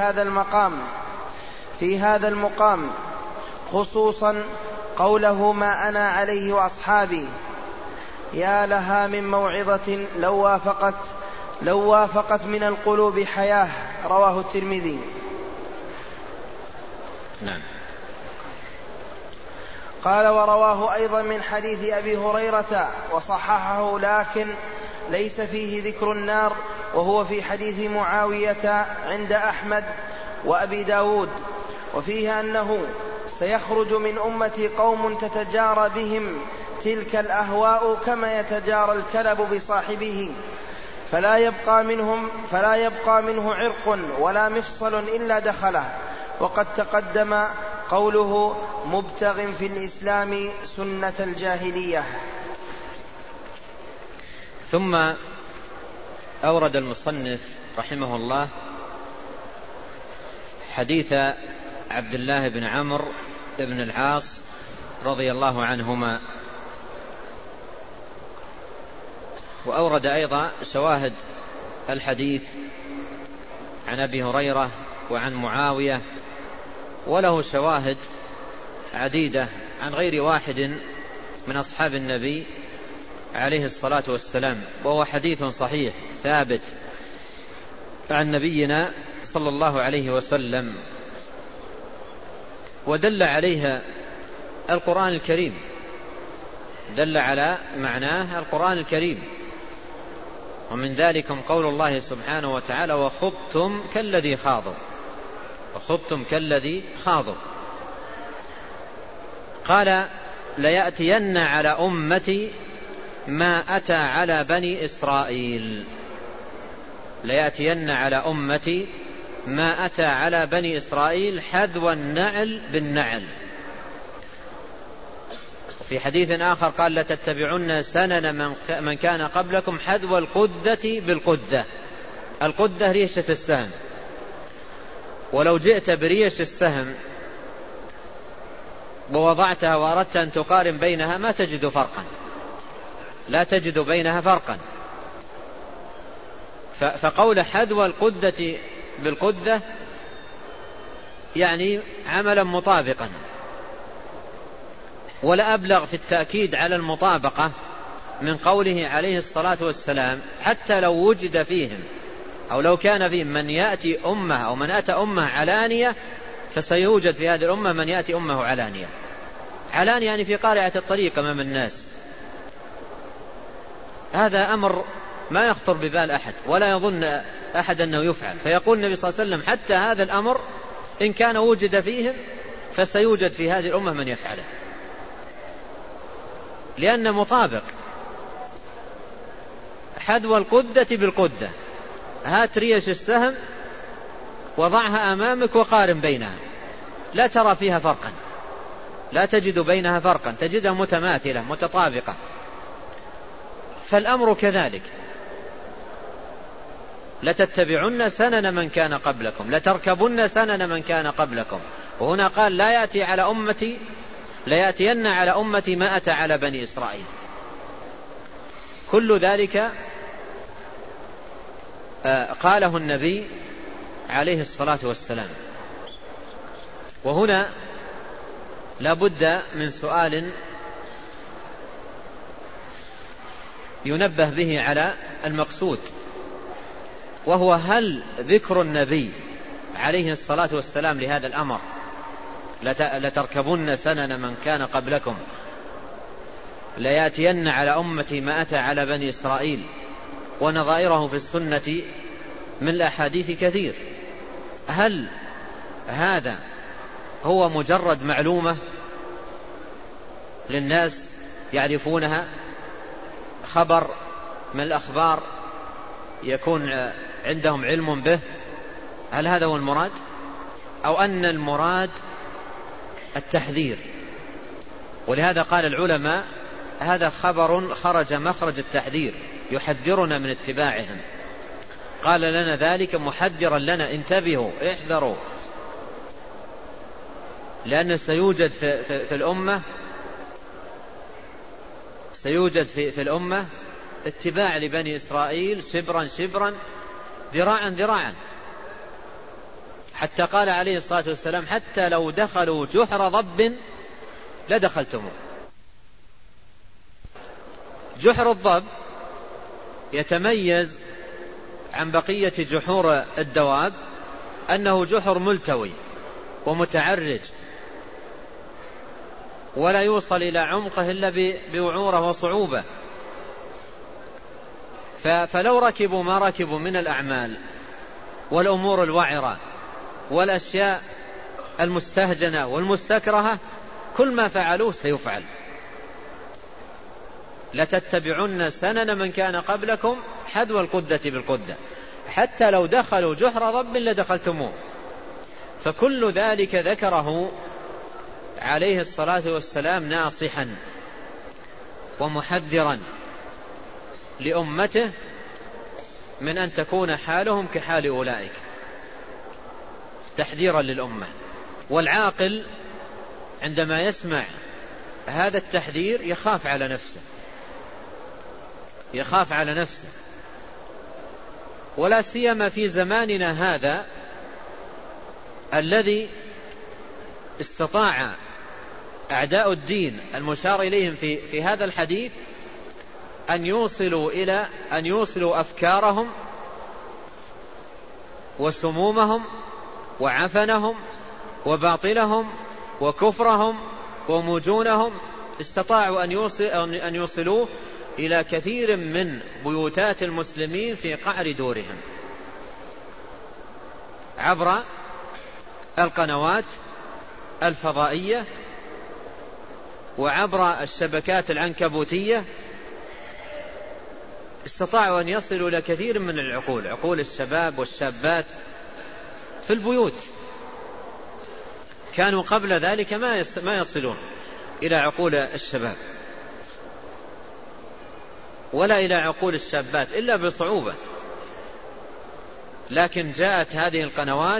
في هذا المقام خصوصا قوله: ما أنا عليه وأصحابي. يا لها من موعظة لو وافقت من القلوب حياة. رواه الترمذي. نعم. قال ورواه أيضا من حديث أبي هريرة وصححه لكن ليس فيه ذكر النار، وهو في حديث معاوية عند أحمد وأبي داود، وفيه أنه سيخرج من أمتي قوم تتجارى بهم تلك الأهواء كما يتجارى الكلب بصاحبه، فلا يبقى منه عرق ولا مفصل إلا دخله. وقد تقدم قوله مبتغ في الإسلام سنة الجاهلية. ثم أورد المصنف رحمه الله حديث عبد الله بن عمرو بن العاص رضي الله عنهما، وأورد أيضا شواهد الحديث عن أبي هريرة وعن معاوية، وله شواهد عديدة عن غير واحد من أصحاب النبي عليه الصلاة والسلام، وهو حديث صحيح ثابت عن نبينا صلى الله عليه وسلم، ودل عليها القرآن الكريم، دل على معناه القرآن الكريم. ومن ذلكم قول الله سبحانه وتعالى وخضتم كالذي خاضوا. قال ليأتين على أمتي ما أتى على بني إسرائيل، ليأتين على أمتي ما أتى على بني إسرائيل حذو النعل بالنعل. وفي حديث آخر قال لتتبعن سنن من كان قبلكم حذو القذة بالقذة. القذة ريشة السهم، ولو جئت بريش السهم ووضعتها وأردت أن تقارن بينها ما تجد فرقا، لا تجد بينها فرقا. فقول حذو القذة بالقذة يعني عملا مطابقا، ولا أبلغ في التأكيد على المطابقة من قوله عليه الصلاة والسلام حتى لو وجد فيهم أو لو كان فيهم من يأتي أمه أو من أتى أمه علانية، فسيوجد في هذه الأمة من يأتي أمه علانية يعني في قارعة الطريق أمام الناس. هذا أمر ما يخطر ببال أحد ولا يظن أحد أنه يفعل، فيقول النبي صلى الله عليه وسلم حتى هذا الأمر إن كان وجد فيهم فسيوجد في هذه الأمة من يفعله، لأن مطابق. حذو القذة بالقذة، هات ريش السهم وضعها أمامك وقارن بينها، لا ترى فيها فرقا، لا تجد بينها فرقا، تجدها متماثلة متطابقة. فالأمر كذلك، لتتبعن سنن من كان قبلكم لتركبن سنن من كان قبلكم. وهنا قال لا يأتين على أمتي ما أتى على بني إسرائيل. كل ذلك قاله النبي عليه الصلاة والسلام. وهنا لا بد من سؤال ينبه به على المقصود، وهو هل ذكر النبي عليه الصلاة والسلام لهذا الأمر لتركبن سنن من كان قبلكم ليأتين على أمتي ما أتى على بني إسرائيل ونظائره في السنة من الأحاديث كثير، هل هذا هو مجرد معلومة للناس يعرفونها، خبر من الأخبار يكون عندهم علم به؟ هل هذا هو المراد، أو أن المراد التحذير؟ ولهذا قال العلماء هذا خبر خرج مخرج التحذير، يحذرنا من اتباعهم. قال لنا ذلك محذرا لنا، انتبهوا احذروا، لأن سيوجد في الأمة اتباع لبني إسرائيل شبرا شبرا ذراعا ذراعا، حتى قال عليه الصلاة والسلام حتى لو دخلوا جحر ضب لدخلتموه. جحر الضب يتميز عن بقية جحور الدواب أنه جحر ملتوي ومتعرج، ولا يوصل إلى عمقه إلا بوعوره وصعوبة. فلو ركبوا ما ركبوا من الأعمال والأمور الوعرة والأشياء المستهجنة والمستكرهة، كل ما فعلوه سيفعل. لتتبعن سنن من كان قبلكم حذو القدة بالقدة، حتى لو دخلوا جحر ضب لدخلتموه. فكل ذلك ذكره عليه الصلاة والسلام ناصحا ومحذرا لأمته من أن تكون حالهم كحال أولئك، تحذيرا للأمة. والعاقل عندما يسمع هذا التحذير يخاف على نفسه، ولا سيما في زماننا هذا الذي استطاع أعداء الدين المشار إليهم في هذا الحديث أن يوصلوا أفكارهم وسمومهم وعفنهم وباطلهم وكفرهم ومجونهم، استطاعوا أن يوصلوه إلى كثير من بيوتات المسلمين في قعر دورهم عبر القنوات الفضائية وعبر الشبكات العنكبوتية. استطاعوا أن يصلوا إلى كثير من العقول، عقول الشباب والشابات في البيوت. كانوا قبل ذلك ما يصلون إلى عقول الشباب ولا إلى عقول الشابات إلا بصعوبة، لكن جاءت هذه القنوات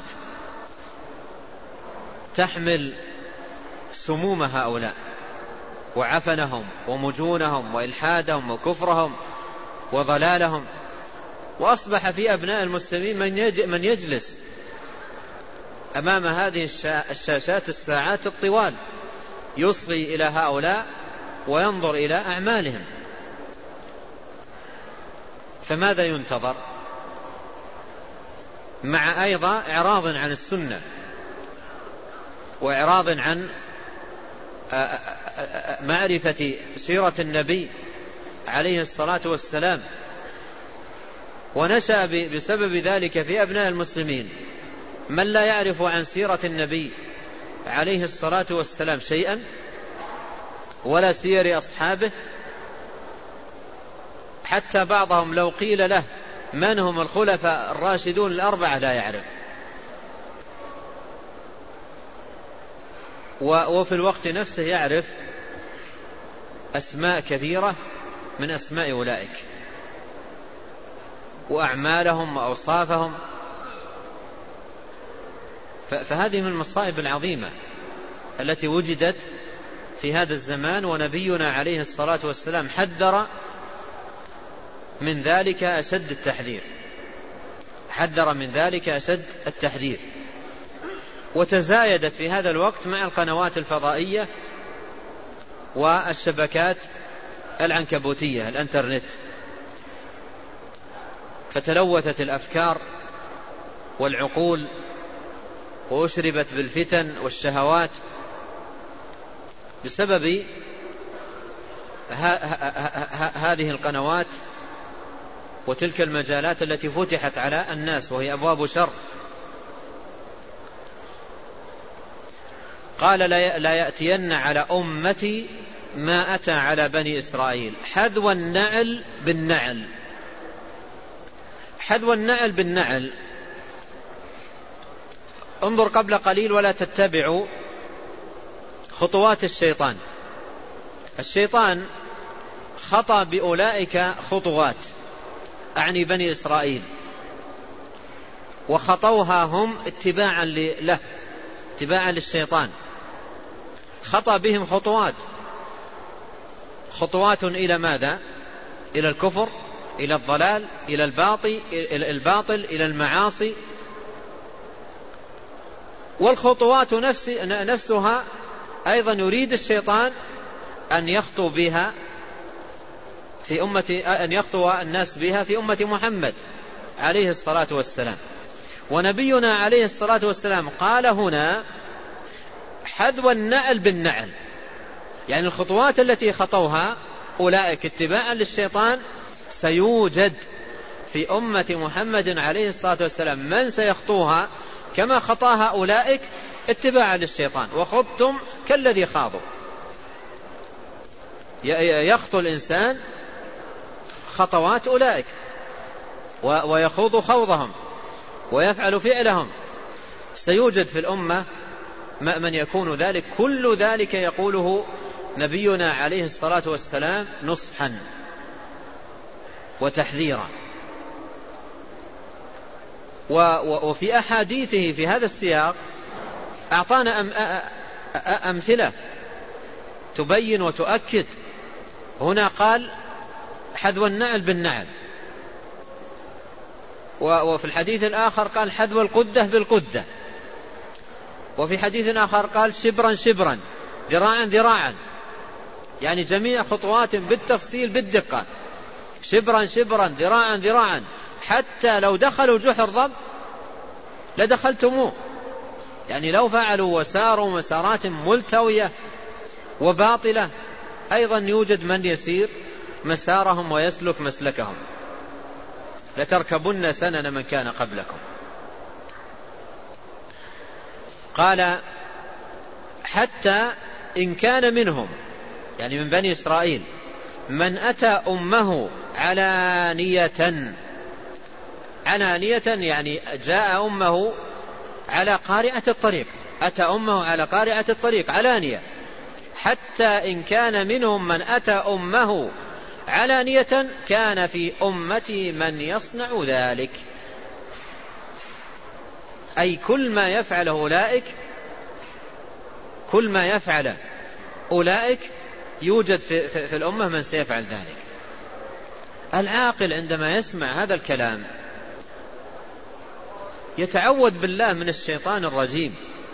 تحمل سموم هؤلاء وعفنهم ومجونهم وإلحادهم وكفرهم وضلالهم، وأصبح في أبناء المسلمين من يجلس أمام هذه الشاشات الساعات الطوال يصغي إلى هؤلاء وينظر إلى أعمالهم. فماذا ينتظر؟ مع أيضا إعراض عن السنة وإعراض عن معرفة سيرة النبي عليه الصلاة والسلام. ونشأ بسبب ذلك في أبناء المسلمين من لا يعرف عن سيرة النبي عليه الصلاة والسلام شيئا ولا سير أصحابه، حتى بعضهم لو قيل له من هم الخلفاء الراشدون الأربعة لا يعرف. وفي الوقت نفسه يعرف أسماء كثيرة من أسماء أولئك وأعمالهم وأوصافهم. فهذه من المصائب العظيمة التي وجدت في هذا الزمان، ونبينا عليه الصلاة والسلام حذر من ذلك أشد التحذير، حذر من ذلك أشد التحذير. وتزايدت في هذا الوقت مع القنوات الفضائية والشبكات العنكبوتية الانترنت، فتلوثت الأفكار والعقول وأشربت بالفتن والشهوات بسبب هذه القنوات وتلك المجالات التي فتحت على الناس وهي أبواب شر. قال لا يأتين على أمتي ما أتى على بني إسرائيل حذو النعل بالنعل. حذو النعل بالنعل، انظر قبل قليل ولا تتبعوا خطوات الشيطان. الشيطان خطأ بأولئك خطوات، أعني بني إسرائيل، وخطوها هم اتباعا له، اتباعا للشيطان. خطأ بهم خطوات إلى ماذا؟ إلى الكفر، إلى الضلال، إلى الباطل، إلى المعاصي. والخطوات نفسها أيضا يريد الشيطان أن يخطو بها في أمة أن يخطو الناس بها في أمة محمد عليه الصلاة والسلام. ونبينا عليه الصلاة والسلام قال هنا حذو النعل بالنعل، يعني الخطوات التي خطوها أولئك اتباعا للشيطان سيوجد في أمة محمد عليه الصلاة والسلام من سيخطوها كما خطاها أولئك اتباعا للشيطان، وخضتم كالذي خاضوا. يخطو الإنسان خطوات أولئك ويخوض خوضهم ويفعل فعلهم. سيوجد في الأمة من يكون ذلك، كل ذلك يقوله نبينا عليه الصلاة والسلام نصحا وتحذيرا. وفي أحاديثه في هذا السياق أعطانا أمثلة تبين وتؤكد. هنا قال حذو النعل بالنعل، وفي الحديث الآخر قال حذو القدة بالقدة، وفي حديث آخر قال شبرا شبرا ذراعا ذراعا، يعني جميع خطوات بالتفصيل بالدقة، شبرا شبرا ذراعا ذراعا، حتى لو دخلوا جحر ضب لدخلتموه. يعني لو فعلوا وساروا مسارات ملتوية وباطلة أيضا يوجد من يسير مسارهم ويسلك مسلكهم. لتركبن سنن من كان قبلكم. قال حتى إن كان منهم، يعني من بني إسرائيل، من أتى أمه علانية، يعني جاء أمه على قارعة الطريق، أتى أمه على قارعة الطريق علانية. حتى إن كان منهم من أتى أمه علانية كان في أمتي من يصنع ذلك. أي كل ما يفعله أولئك يوجد في الأمة من سيفعل ذلك. العاقل عندما يسمع هذا الكلام يتعوذ بالله من الشيطان الرجيم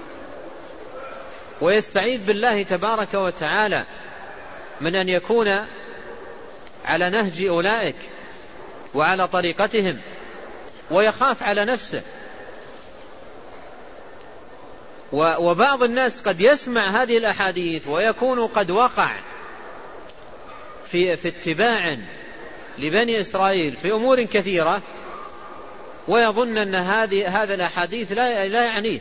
ويستعيذ بالله تبارك وتعالى من أن يكون على نهج أولئك وعلى طريقتهم، ويخاف على نفسه. وبعض الناس قد يسمع هذه الأحاديث ويكون قد وقع في اتباع لبني إسرائيل في أمور كثيرة، ويظن أن هذا الأحاديث لا يعنيه،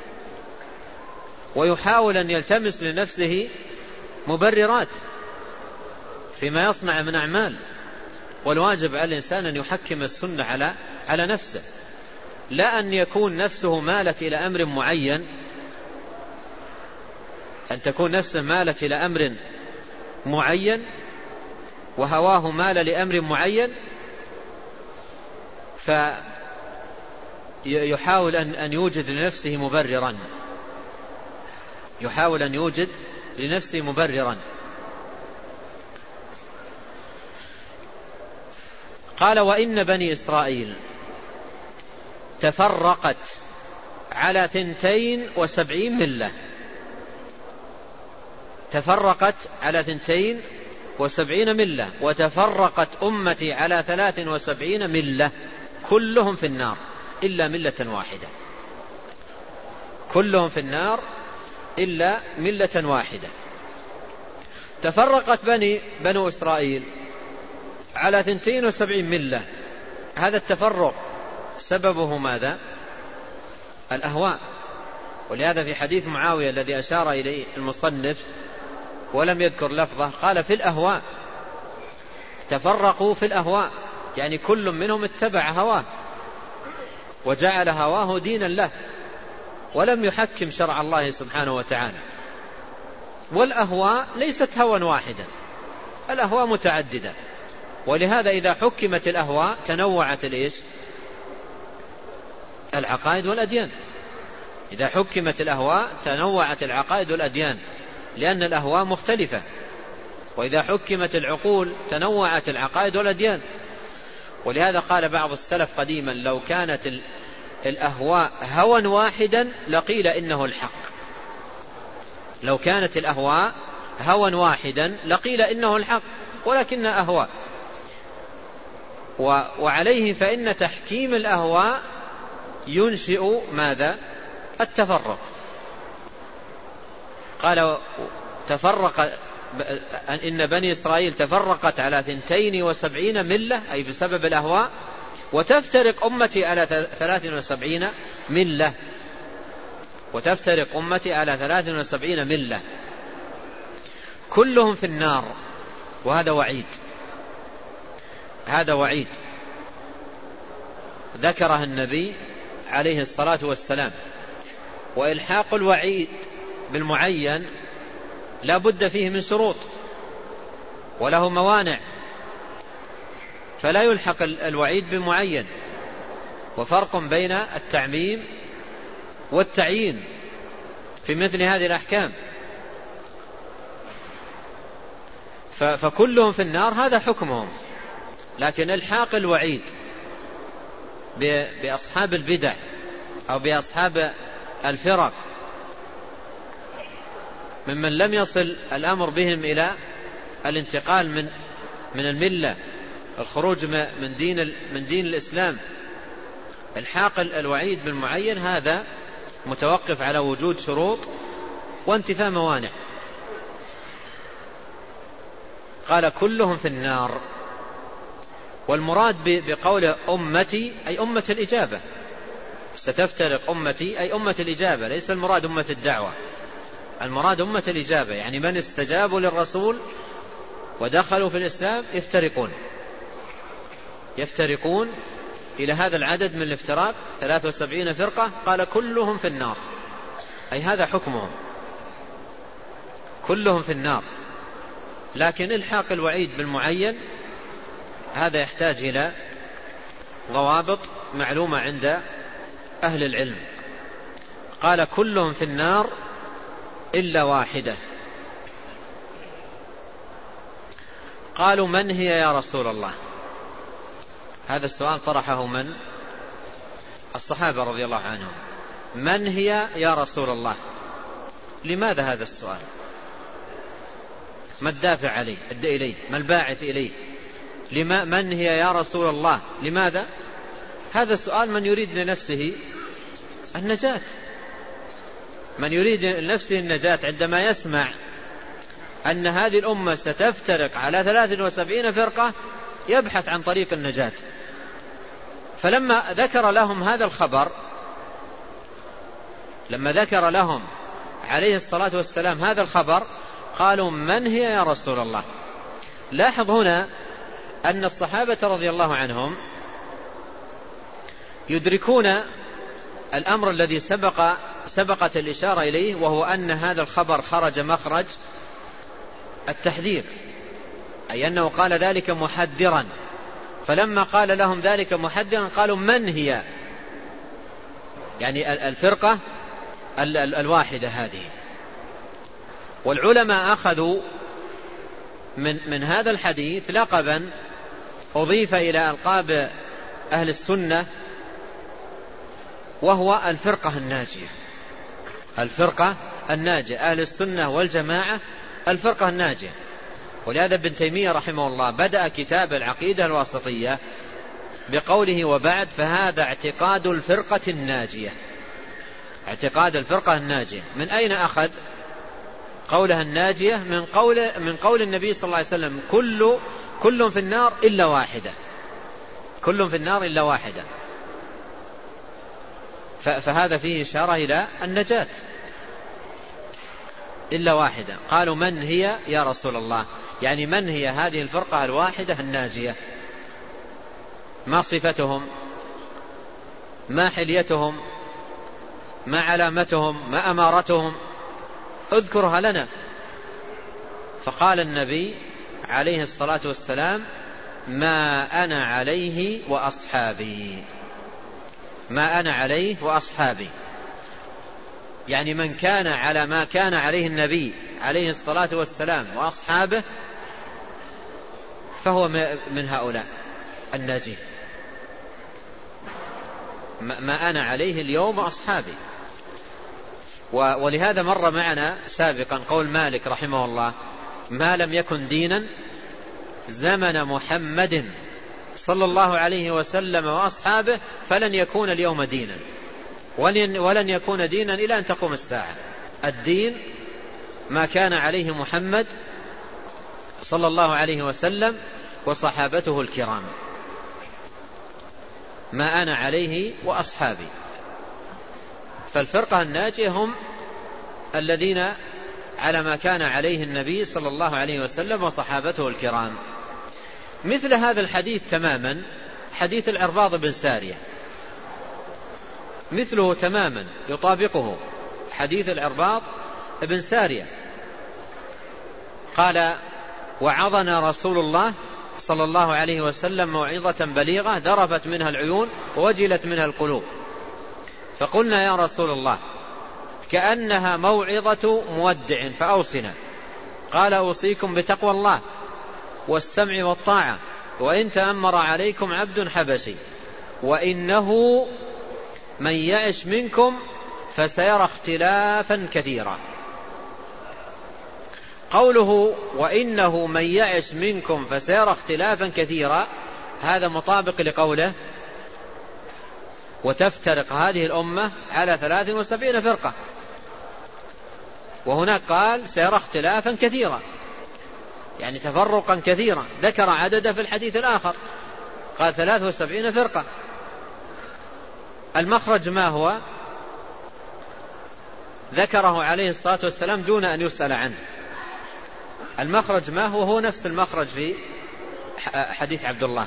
ويحاول أن يلتمس لنفسه مبررات فيما يصنع من أعمال. والواجب على الإنسان أن يحكم السنة على نفسه، لا أن يكون نفسه مالت إلى أمر معين، أن تكون نفسه مالت إلى أمر معين وهواه مال لأمر معين، فيحاول أن يوجد لنفسه مبررا. قال وإن بني إسرائيل تفرقت على 72 ملة، تفرقت على 72 ملة، وتفرقت أمتي على 73 ملة، كلهم في النار إلا ملة واحدة، كلهم في النار إلا ملة واحدة. تفرقت بنو إسرائيل على 72 ملة. هذا التفرق سببه ماذا؟ الأهواء. ولهذا في حديث معاوية الذي أشار إليه المصنف ولم يذكر لفظه قال في الأهواء، تفرقوا في الأهواء، يعني كل منهم اتبع هواه وجعل هواه دينا له ولم يحكم شرع الله سبحانه وتعالى. والأهواء ليست هوى واحدا، الأهواء متعددة، ولهذا إذا حكمت الأهواء تنوعت العقائد والأديان. إذا حكمت الأهواء تنوعت العقائد والأديان، لأن الأهواء مختلفة. وإذا حكمت العقول تنوعت العقائد والأديان. ولهذا قال بعض السلف قديما لو كانت الأهواء هوى واحدا لقيل إنه الحق. لو كانت الأهواء هوى واحدا لقيل إنه الحق، ولكن أهواء وعليه فإن تحكيم الأهواء ينشئ ماذا؟ التفرق. قال تفرق إن بني إسرائيل تفرقت على 72 ملة، أي بسبب الأهواء، وتفترق أمتي على 73 ملة، وتفترق أمتي على 73 ملة كلهم في النار. وهذا وعيد، هذا وعيد ذكره النبي عليه الصلاة والسلام. وإلحاق الوعيد بالمعين لا بد فيه من شروط وله موانع، فلا يلحق الوعيد بمعين. وفرق بين التعميم والتعيين في مثل هذه الأحكام. فكلهم في النار هذا حكمهم. لكن الحاق الوعيد بأصحاب البدع أو بأصحاب الفرق ممن لم يصل الأمر بهم إلى الانتقال من الملة، الخروج من دين الإسلام، الحاق الوعيد بالمعين هذا متوقف على وجود شروط وانتفاء موانع. قال كلهم في النار. والمراد بقوله أمتي أي أمة الإجابة، ستفترق أمتي أي أمة الإجابة، ليس المراد أمة الدعوة، المراد أمة الإجابة، يعني من استجابوا للرسول ودخلوا في الإسلام يفترقون إلى هذا العدد من الافتراق 73 فرقة. قال كلهم في النار، أي هذا حكمهم، كلهم في النار. لكن الحاق الوعيد بالمعين هذا يحتاج إلى ضوابط معلومة عند أهل العلم. قال كلهم في النار إلا واحدة. قالوا من هي يا رسول الله؟ هذا السؤال طرحه من؟ الصحابة رضي الله عنهم. من هي يا رسول الله؟ لماذا هذا السؤال؟ ما الدافع عليه إليه؟ ما الباعث إليه؟ من هي يا رسول الله؟ لماذا؟ هذا سؤال من يريد لنفسه النجاة، من يريد لنفسه النجاة عندما يسمع أن هذه الأمة ستفترق على 73 فرقة يبحث عن طريق النجاة. فلما ذكر لهم هذا الخبر، لما ذكر لهم عليه الصلاة والسلام هذا الخبر، قالوا من هي يا رسول الله؟ لاحظ هنا أن الصحابة رضي الله عنهم يدركون الأمر الذي سبقت الإشارة إليه، وهو أن هذا الخبر خرج مخرج التحذير، أي أنه قال ذلك محذرا. فلما قال لهم ذلك محذرا قالوا من هي، يعني الفرقة الواحدة هذه. والعلماء أخذوا من هذا الحديث لقبا أضيف إلى ألقاب أهل السنة، وهو الفرقة الناجية. الفرقة الناجية، أهل السنة والجماعة الفرقة الناجية. ولهذا ابن تيمية رحمه الله بدأ كتاب العقيدة الواسطية بقوله وبعد فهذا اعتقاد الفرقة الناجية. اعتقاد الفرقة الناجية من أين أخذ قولها الناجية؟ من قول النبي صلى الله عليه وسلم كل في النار إلا واحدة، كل في النار إلا واحدة. فهذا فيه إشارة إلى النجاة، إلا واحدة. قالوا من هي يا رسول الله؟ يعني من هي هذه الفرقة الواحدة الناجية؟ ما صفتهم؟ ما حليتهم؟ ما علامتهم؟ ما أمارتهم؟ اذكرها لنا. فقال النبي عليه الصلاة والسلام ما أنا عليه وأصحابي. ما أنا عليه وأصحابي، يعني من كان على ما كان عليه النبي عليه الصلاة والسلام وأصحابه فهو من هؤلاء الناجين. ما أنا عليه اليوم وأصحابي. ولهذا مر معنا سابقا قول مالك رحمه الله ما لم يكن دينا زمن محمد صلى الله عليه وسلم وأصحابه فلن يكون اليوم دينا، ولن يكون دينا إلى أن تقوم الساعة. الدين ما كان عليه محمد صلى الله عليه وسلم وصحابته الكرام، ما أنا عليه وأصحابي. فالفرقة الناجية هم الذين على ما كان عليه النبي صلى الله عليه وسلم وصحابته الكرام. مثل هذا الحديث تماما حديث العرباض بن سارية، مثله تماما يطابقه حديث العرباض بن سارية. قال: وعظنا رسول الله صلى الله عليه وسلم موعظة بليغة ذرفت منها العيون ووجلت منها القلوب، فقلنا: يا رسول الله، كأنها موعظة مودع فأوصنا. قال: أوصيكم بتقوى الله والسمع والطاعة، وإن تأمر عليكم عبد حبشي، وإنه من يعش منكم فسيرى اختلافا كثيرا. قوله وإنه من يعش منكم فسيرى اختلافا كثيرا هذا مطابق لقوله: وتفترق هذه الأمة على 73 فرقة، وهناك قال سيرى اختلافا كثيرا، يعني تفرقا كثيرا، ذكر عدده في الحديث الآخر قال 73 فرقة. المخرج ما هو؟ ذكره عليه الصلاة والسلام دون أن يسأل عنه. المخرج ما هو؟ هو نفس المخرج في حديث عبد الله.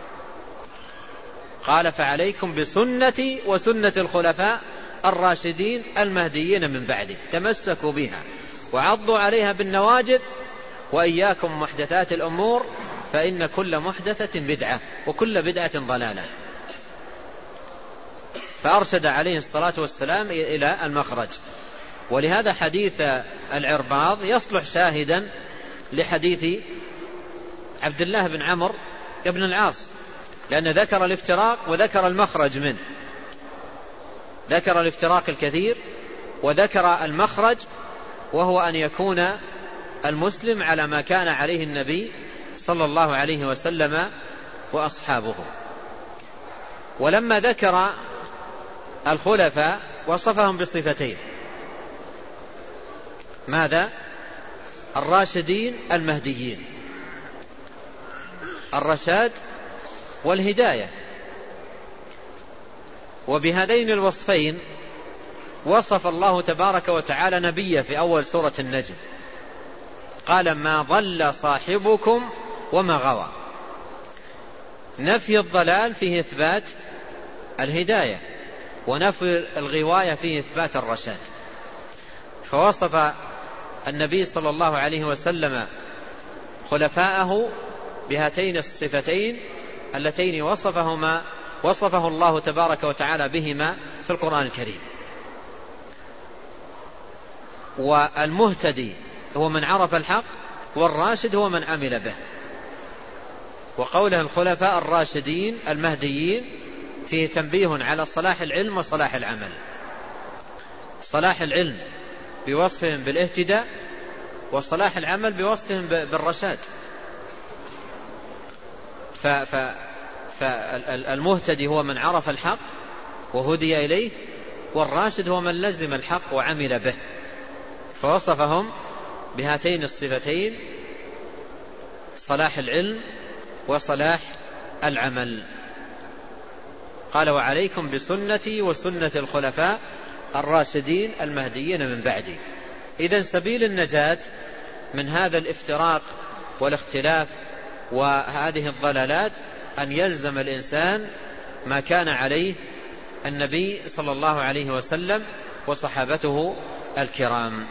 قال: فعليكم بسنتي وسنة الخلفاء الراشدين المهديين من بعدي، تمسكوا بها وعضوا عليها بالنواجذ، وإياكم محدثات الأمور فإن كل محدثة بدعة وكل بدعة ضلالة. فأرشد عليه الصلاة والسلام إلى المخرج. ولهذا حديث العرباض يصلح شاهدا لحديث عبد الله بن عمرو بن العاص، لأن ذكر الافتراق وذكر المخرج منه، ذكر الافتراق الكثير وذكر المخرج، وهو أن يكون المسلم على ما كان عليه النبي صلى الله عليه وسلم وأصحابه. ولما ذكر الخلفاء وصفهم بصفتين: ماذا؟ الراشدين المهديين، الرشاد والهداية. وبهذين الوصفين وصف الله تبارك وتعالى نبيه في أول سورة النجم، قال: ما ضل صاحبكم وما غوى. نفي الضلال فيه إثبات الهداية، ونفي الغواية فيه إثبات الرشاد. فوصف النبي صلى الله عليه وسلم خلفاءه بهاتين الصفتين اللتين وصفه الله تبارك وتعالى بهما في القرآن الكريم. والمهتدي هو من عرف الحق، والراشد هو من عمل به. وقوله الخلفاء الراشدين المهديين فيه تنبيه على صلاح العلم وصلاح العمل. صلاح العلم بوصفهم بالاهتداء، وصلاح العمل بوصفهم بالرشاد. فالمهتدي هو من عرف الحق وهدي إليه، والراشد هو من لزم الحق وعمل به. فوصفهم بهاتين الصفتين: صلاح العلم وصلاح العمل. قال: وعليكم بسنتي وسنة الخلفاء الراشدين المهديين من بعدي. إذن سبيل النجاة من هذا الافتراق والاختلاف وهذه الضلالات أن يلزم الإنسان ما كان عليه النبي صلى الله عليه وسلم وصحابته الكرام.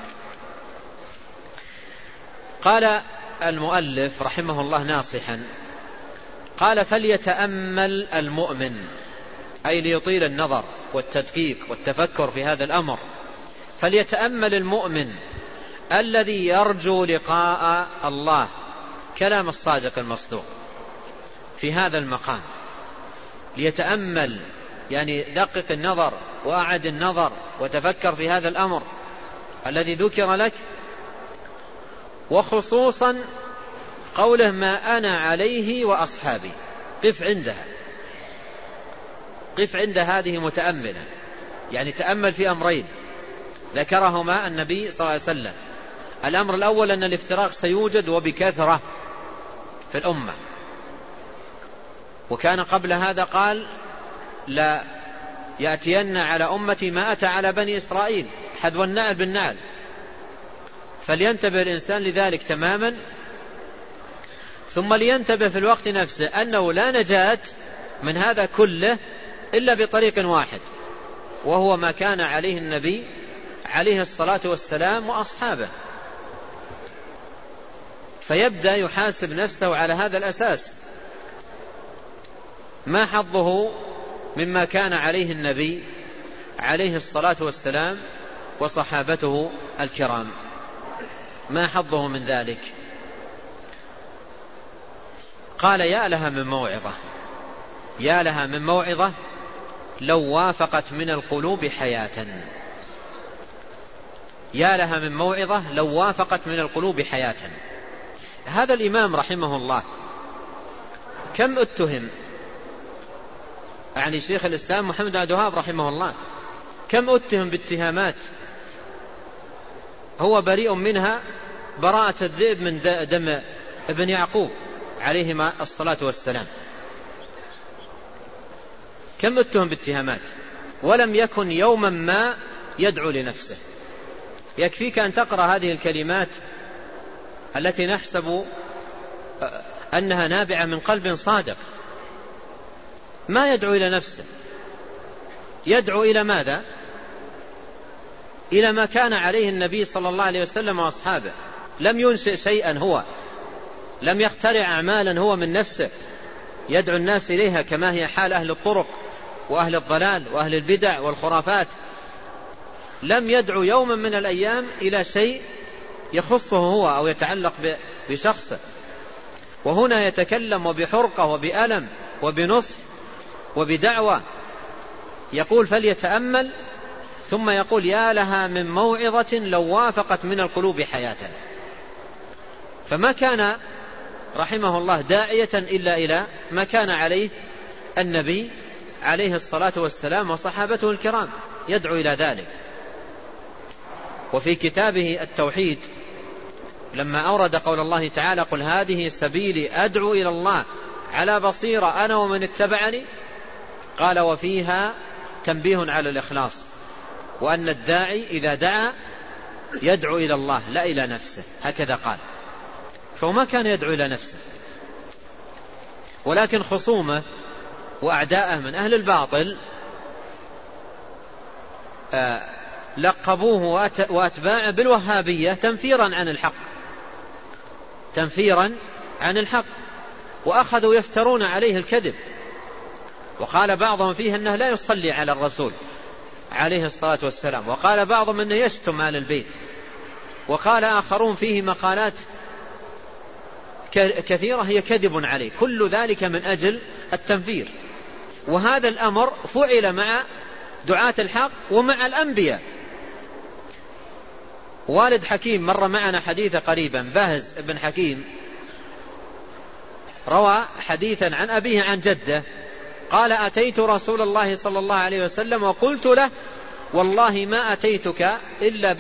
قال المؤلف رحمه الله ناصحا، قال: فليتأمل المؤمن، أي ليطيل النظر والتدقيق والتفكر في هذا الأمر. فليتأمل المؤمن الذي يرجو لقاء الله كلام الصادق المصدوق في هذا المقام. ليتأمل يعني دقق النظر وأعد النظر وتفكر في هذا الأمر الذي ذكر لك، وخصوصا قوله: ما أنا عليه وأصحابي. قف عند هذه متأملا، يعني تأمل في أمرين ذكرهما النبي صلى الله عليه وسلم. الأمر الأول أن الافتراق سيوجد وبكثرة في الأمة، وكان قبل هذا قال لا يأتين على أمتي ما أتى على بني إسرائيل، حذو النعل بالنعل. فلينتبه الإنسان لذلك تماما، ثم لينتبه في الوقت نفسه أنه لا نجاة من هذا كله إلا بطريق واحد، وهو ما كان عليه النبي عليه الصلاة والسلام وأصحابه. فيبدأ يحاسب نفسه على هذا الأساس، ما حظه مما كان عليه النبي عليه الصلاة والسلام وصحابته الكرام، ما حظه من ذلك؟ قال يا لها من موعظة، يا لها من موعظة لو وافقت من القلوب حياة، يا لها من موعظة لو وافقت من القلوب حياة. هذا الإمام رحمه الله كم اتهم، يعني شيخ الإسلام محمد بن عبد الوهاب رحمه الله كم اتهم باتهامات هو بريء منها براءة الذئب من دم ابن يعقوب عليهما الصلاة والسلام. كم اتهم باتهامات ولم يكن يوما ما يدعو لنفسه. يكفيك أن تقرأ هذه الكلمات التي نحسب أنها نابعة من قلب صادق، ما يدعو إلى نفسه، يدعو إلى ماذا؟ إلى ما كان عليه النبي صلى الله عليه وسلم وأصحابه. لم ينشئ شيئا هو، لم يخترع أعمالا هو من نفسه يدعو الناس إليها كما هي حال أهل الطرق وأهل الضلال وأهل البدع والخرافات. لم يدعو يوما من الأيام إلى شيء يخصه هو أو يتعلق بشخصه. وهنا يتكلم وبحرقة وبألم وبنصح وبدعوة، يقول فليتأمل، ثم يقول يا لها من موعظة لو وافقت من القلوب حياة. فما كان رحمه الله داعية إلا إلى ما كان عليه النبي عليه الصلاة والسلام وصحابته الكرام، يدعو إلى ذلك. وفي كتابه التوحيد لما أورد قول الله تعالى قل هذه سبيلي أدعو إلى الله على بصيرة أنا ومن اتبعني، قال وفيها تنبيه على الإخلاص، وأن الداعي إذا دعا يدعو إلى الله لا إلى نفسه، هكذا قال. فهو ما كان يدعو إلى نفسه، ولكن خصومه وأعداءه من أهل الباطل لقبوه وأتباعه بالوهابية تنفيرا عن الحق، تنفيرا عن الحق، وأخذوا يفترون عليه الكذب. وقال بعضهم فيه أنه لا يصلي على الرسول عليه الصلاة والسلام، وقال بعضهم أنه يشتم آل البيت، وقال آخرون فيه مقالات كثيرة هي كذب عليه. كل ذلك من أجل التنفير. وهذا الأمر فعل مع دعاة الحق ومع الأنبياء. والد حكيم مر معنا حديث قريبا، بهز بن حكيم روى حديثا عن أبيه عن جده قال أتيت رسول الله صلى الله عليه وسلم وقلت له والله ما أتيتك إلا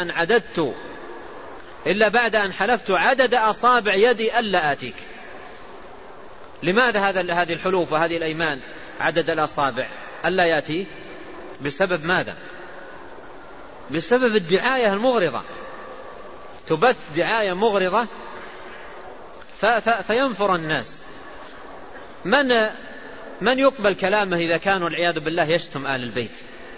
بعد أن حلفت عدد أصابع يدي ألا آتيك. لماذا هذه الحلوف وهذه الأيمان عدد الأصابع ألا يأتي؟ بسبب ماذا؟ بسبب الدعاية المغرضة، تبث دعاية مغرضة فينفر الناس. من يقبل كلامه إذا كانوا العياذ بالله يشتم آل البيت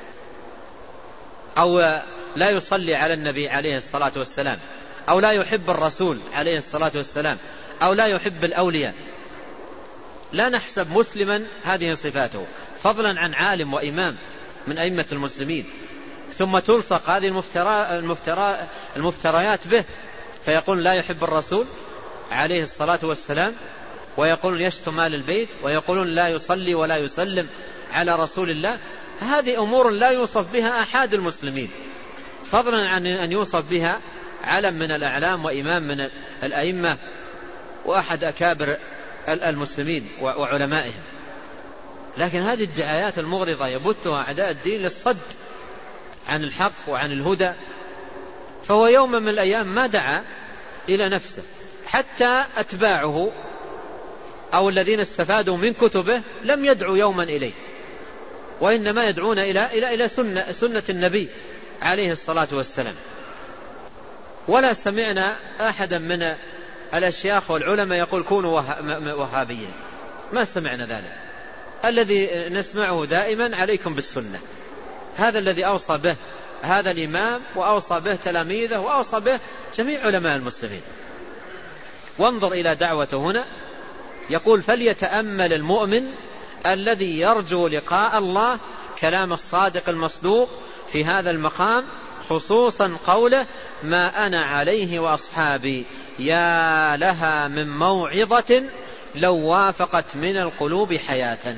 أو لا يصلي على النبي عليه الصلاة والسلام أو لا يحب الرسول عليه الصلاة والسلام أو لا يحب الأولياء؟ لا نحسب مسلما هذه صفاته، فضلا عن عالم وإمام من أئمة المسلمين، ثم تلصق هذه المفتريات به، فيقول لا يحب الرسول عليه الصلاة والسلام، ويقولون يشتم آل البيت، ويقولون لا يصلي ولا يسلم على رسول الله. هذه أمور لا يوصف بها أحد المسلمين، فضلا عن أن يوصف بها علم من الأعلام وإمام من الأئمة وأحد أكابر المسلمين وعلمائهم. لكن هذه الدعايات المغرضة يبثها أعداء الدين للصد عن الحق وعن الهدى. فهو يوم من الأيام ما دعا إلى نفسه، حتى أتباعه أو الذين استفادوا من كتبه لم يدعوا يوما إليه، وإنما يدعون إلى سنة النبي عليه الصلاة والسلام. ولا سمعنا أحدا من الأشياخ والعلماء يقول كونوا وهابيين، ما سمعنا ذلك. الذي نسمعه دائما عليكم بالسنة، هذا الذي أوصى به هذا الإمام، وأوصى به تلاميذه، وأوصى به جميع علماء المسلمين. وانظر إلى دعوته هنا، يقول فليتأمل المؤمن الذي يرجو لقاء الله كلام الصادق المصدوق في هذا المقام، خصوصا قوله ما أنا عليه وأصحابي، يا لها من موعظة لو وافقت من القلوب حياة.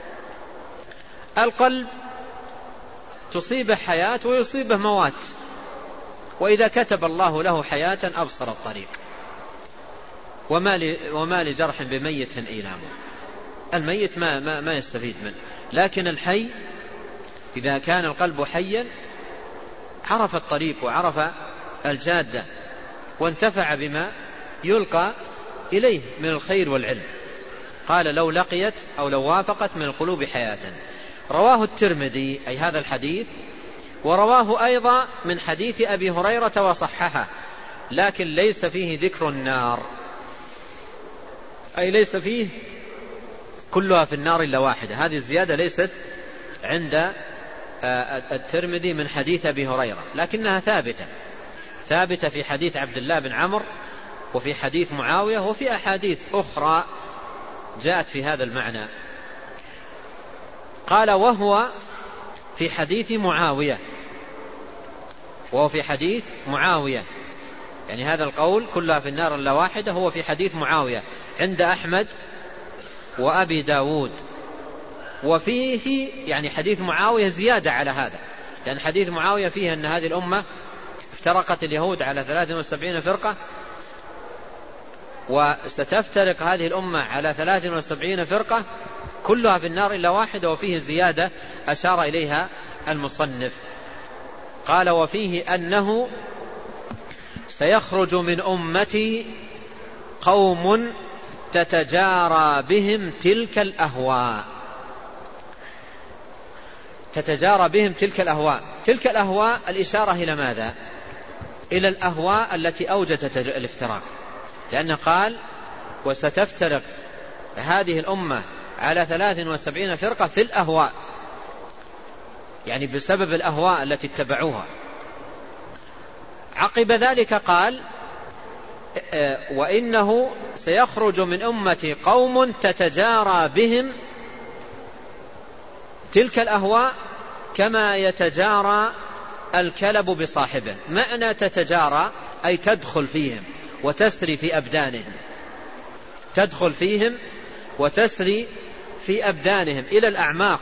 القلب تصيبه حياة ويصيبه موات، وإذا كتب الله له حياة أبصر الطريق. وما لجرح بميت إيلام، الميت ما يستفيد منه، لكن الحي إذا كان القلب حيا عرف الطريق وعرف الجادة، وانتفع بما يلقى إليه من الخير والعلم. قال لو لقيت أو لو وافقت من القلوب حياة. رواه الترمذي أي هذا الحديث، ورواه أيضا من حديث أبي هريرة وصححه، لكن ليس فيه ذكر النار، أي ليس فيه كلها في النار إلا واحدة. هذه الزيادة ليست عند الترمذي من حديث أبي هريرة، لكنها ثابتة في حديث عبد الله بن عمرو، وفي حديث معاوية، وفي أحاديث أخرى جاءت في هذا المعنى. قال وهو في حديث معاوية، يعني هذا القول كلها في النار إلا واحدة هو في حديث معاوية عند أحمد وأبي داود. وفيه يعني حديث معاوية زيادة على هذا، لأن حديث معاوية فيه أن هذه الأمة افترقت اليهود على 73 فرقة، وستفترق هذه الأمة على 73 فرقة كلها في النار إلا واحدة، وفيه زيادة أشار إليها المصنف. قال وفيه أنه سيخرج من أمتي قوم تتجارى بهم تلك الأهواء. تلك الأهواء الإشارة إلى ماذا؟ إلى الأهواء التي أوجدت الافتراق، لأنه قال وستفترق هذه الأمة على 73 فرقة في الأهواء، يعني بسبب الأهواء التي اتبعوها. عقب ذلك قال وإنه سيخرج من أمتي قوم تتجارى بهم تلك الأهواء كما يتجارى الكلب بصاحبه. معنى تتجارى أي تدخل فيهم وتسري في أبدانهم، تدخل فيهم وتسري في أبدانهم إلى الأعماق.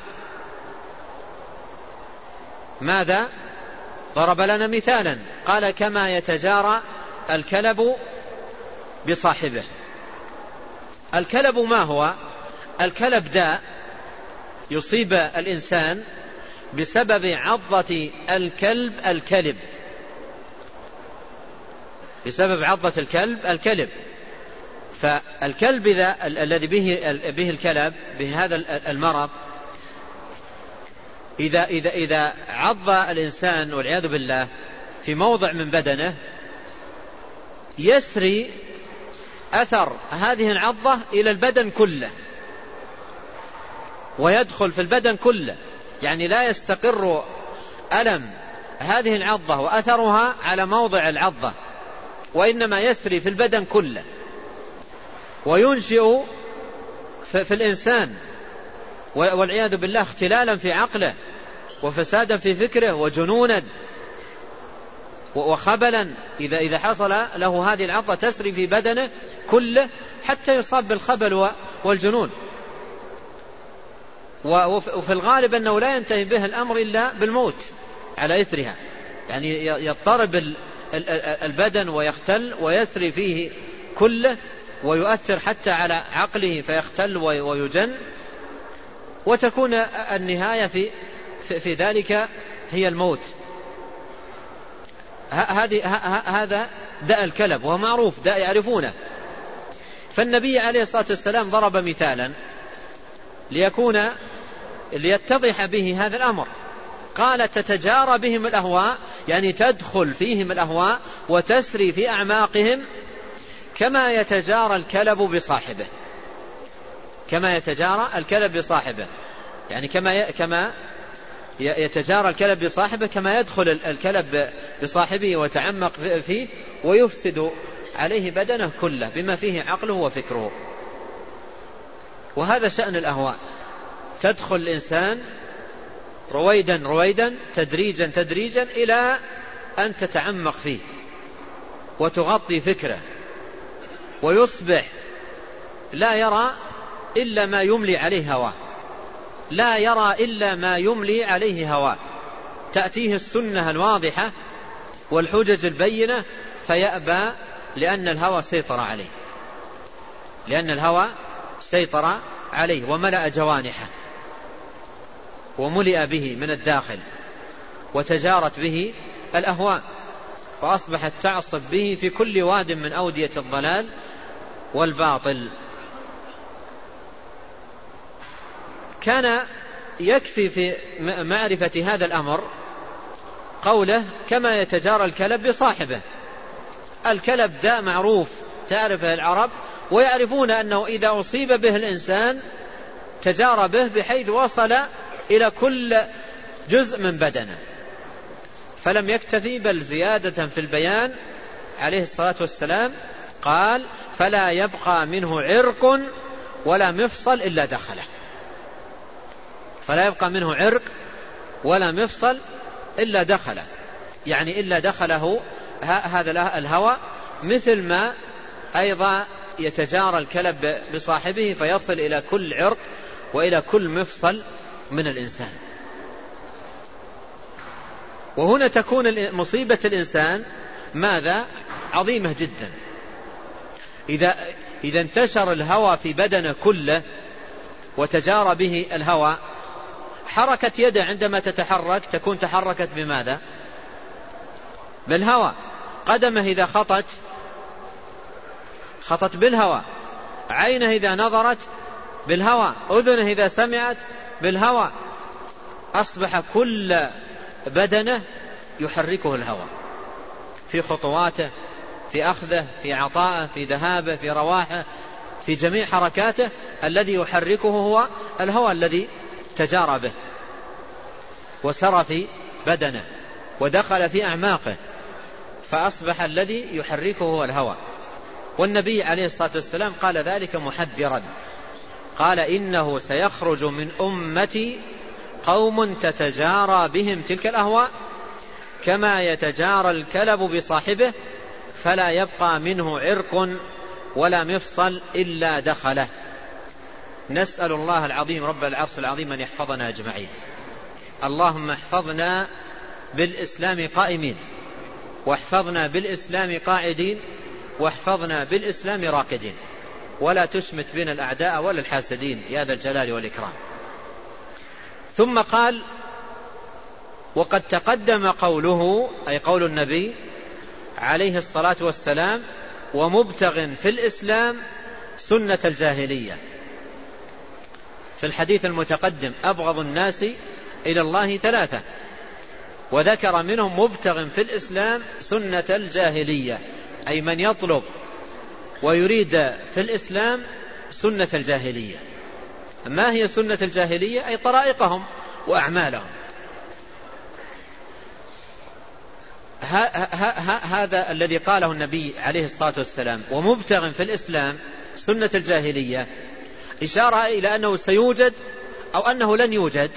ماذا؟ ضرب لنا مثالا، قال كما يتجارى الكلب بصاحبه. الكلب ما هو؟ الكلب داء يصيب الإنسان بسبب عضة الكلب، بسبب عضة الكلب. فالكلب الذي به الكلب بهذا المرض إذا عض الإنسان والعياذ بالله في موضع من بدنه، يسري أثر هذه العضة إلى البدن كله ويدخل في البدن كله، يعني لا يستقر ألم هذه العضة وأثرها على موضع العضة، وإنما يسري في البدن كله، وينشئ في الإنسان والعياذ بالله اختلالا في عقله وفسادا في فكره وجنونا وخبلا إذا حصل له هذه العضة تسري في بدنه كله حتى يصاب بالخبل والجنون. وفي الغالب أنه لا ينتهي به الأمر إلا بالموت على إثرها، يعني يضطرب البدن ويختل ويسري فيه كله ويؤثر حتى على عقله فيختل ويجن، وتكون النهاية في ذلك هي الموت. هذا داء الكلب، وهو معروف داء يعرفونه. فالنبي عليه الصلاة والسلام ضرب مثالا ليتضح به هذا الأمر. قال تتجارى بهم الأهواء، يعني تدخل فيهم الأهواء وتسري في أعماقهم كما يتجارى الكلب بصاحبه. كما يتجارى الكلب بصاحبه، يعني كما يتجارى الكلب بصاحبه، كما يدخل الكلب بصاحبه ويتعمق فيه ويفسد عليه بدنه كله بما فيه عقله وفكره. وهذا شأن الأهواء، تدخل الإنسان رويدا رويدا تدريجا تدريجا إلى أن تتعمق فيه وتغطي فكره، ويصبح لا يرى إلا ما يملي عليه هواه، لا يرى إلا ما يملي عليه هواه. تأتيه السنة الواضحة والحجج البينة فيأبى، لأن الهوى سيطر عليه، لأن الهوى سيطر عليه وملأ جوانحه وملئ به من الداخل، وتجارت به الأهواء، وأصبحت تعصف به في كل واد من أودية الضلال والباطل. كان يكفي في معرفة هذا الأمر قوله كما يتجارى الكلب بصاحبه. الكلب داء معروف تعرفه العرب، ويعرفون أنه إذا أصيب به الإنسان تجارى به بحيث وصل إلى كل جزء من بدنه. فلم يكتفي بل زيادة في البيان عليه الصلاة والسلام قال فلا يبقى منه عرق ولا مفصل إلا دخله. فلا يبقى منه عرق ولا مفصل إلا دخله، يعني إلا دخله هذا الهوى، مثل ما أيضا يتجارى الكلب بصاحبه فيصل إلى كل عرق وإلى كل مفصل من الإنسان. وهنا تكون مصيبة الإنسان ماذا؟ عظيمة جدا. إذا انتشر الهوى في بدنه كله وتجارى به الهوى، حركة يده عندما تتحرك تكون تحركت بماذا؟ بالهوى. قدمه إذا خطت بالهوى، عينه إذا نظرت بالهوى، أذنه إذا سمعت بالهوى. أصبح كل بدنه يحركه الهوى في خطواته، في أخذه، في عطائه، في ذهابه، في رواحه، في جميع حركاته. الذي يحركه هو الهوى الذي تجارى به وسرى في بدنه ودخل في أعماقه، فأصبح الذي يحركه هو الهوى. والنبي عليه الصلاة والسلام قال ذلك محذرا، قال إنه سيخرج من أمتي قوم تتجارى بهم تلك الأهواء كما يتجارى الكلب بصاحبه فلا يبقى منه عرق ولا مفصل إلا دخله. نسأل الله العظيم رب العرش العظيم أن يحفظنا أجمعين. اللهم احفظنا بالإسلام قائمين، واحفظنا بالإسلام قاعدين، واحفظنا بالإسلام راكدين، ولا تشمت بنا الأعداء ولا الحاسدين يا ذا الجلال والإكرام. ثم قال وقد تقدم قوله، أي قول النبي عليه الصلاة والسلام ومبتغ في الإسلام سنة الجاهلية. في الحديث المتقدم أبغض الناس إلى الله ثلاثة، وذكر منهم مبتغ في الإسلام سنة الجاهلية، أي من يطلب ويريد في الإسلام سنة الجاهلية. ما هي سنة الجاهلية؟ أي طرائقهم وأعمالهم. هذا الذي قاله النبي عليه الصلاة والسلام ومبتغ في الإسلام سنة الجاهلية، إشارة إلى أنه سيوجد أو أنه لن يوجد،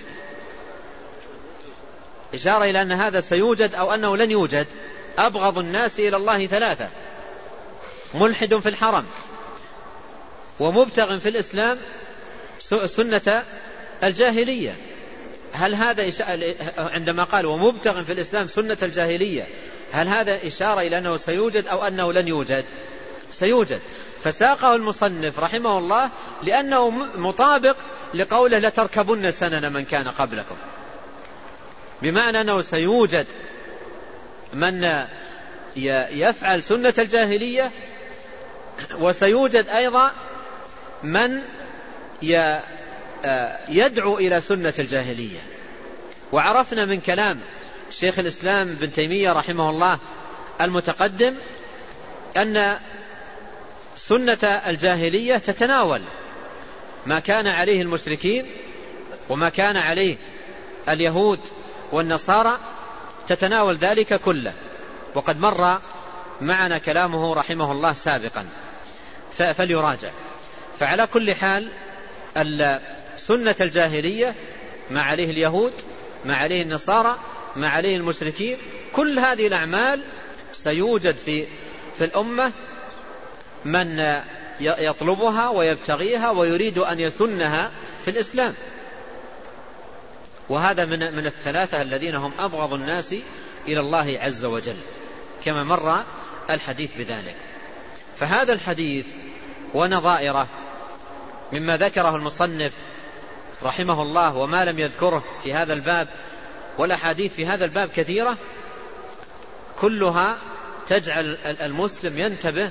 إشارة إلى أن هذا سيوجد أو أنه لن يوجد. أبغض الناس إلى الله ثلاثة: ملحد في الحرم، ومبتغ في الإسلام سنة الجاهلية. هل هذا عندما قال ومبتغ في الإسلام سنة الجاهلية، هل هذا إشارة إلى أنه سيوجد أو أنه لن يوجد؟ سيوجد. فساقه المصنف رحمه الله لأنه مطابق لقوله لتركبن سنن من كان قبلكم، بمعنى أنه سيوجد من يفعل سنة الجاهلية، وسيوجد أيضا من يدعو إلى سنة الجاهلية. وعرفنا من كلام شيخ الإسلام بن تيمية رحمه الله المتقدم أن سنة الجاهلية تتناول ما كان عليه المشركين وما كان عليه اليهود والنصارى، تتناول ذلك كله، وقد مر معنا كلامه رحمه الله سابقا فليراجع. فعلى كل حال سنة الجاهلية ما عليه اليهود، ما عليه النصارى، ما عليه المشركين، كل هذه الأعمال سيوجد في الأمة من يطلبها ويبتغيها ويريد أن يسنها في الإسلام. وهذا من الثلاثة الذين هم أبغض الناس إلى الله عز وجل، كما مر الحديث بذلك. فهذا الحديث ونظائره مما ذكره المصنف رحمه الله وما لم يذكره في هذا الباب، والأحاديث في هذا الباب كثيرة، كلها تجعل المسلم ينتبه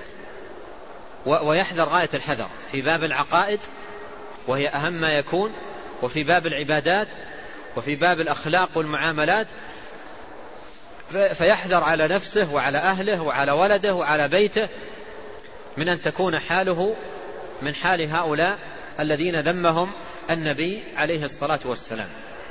ويحذر غاية الحذر في باب العقائد، وهي أهم ما يكون، وفي باب العبادات، وفي باب الأخلاق والمعاملات، فيحذر على نفسه وعلى أهله وعلى ولده وعلى بيته من أن تكون حاله من حال هؤلاء الذين ذمهم النبي عليه الصلاة والسلام.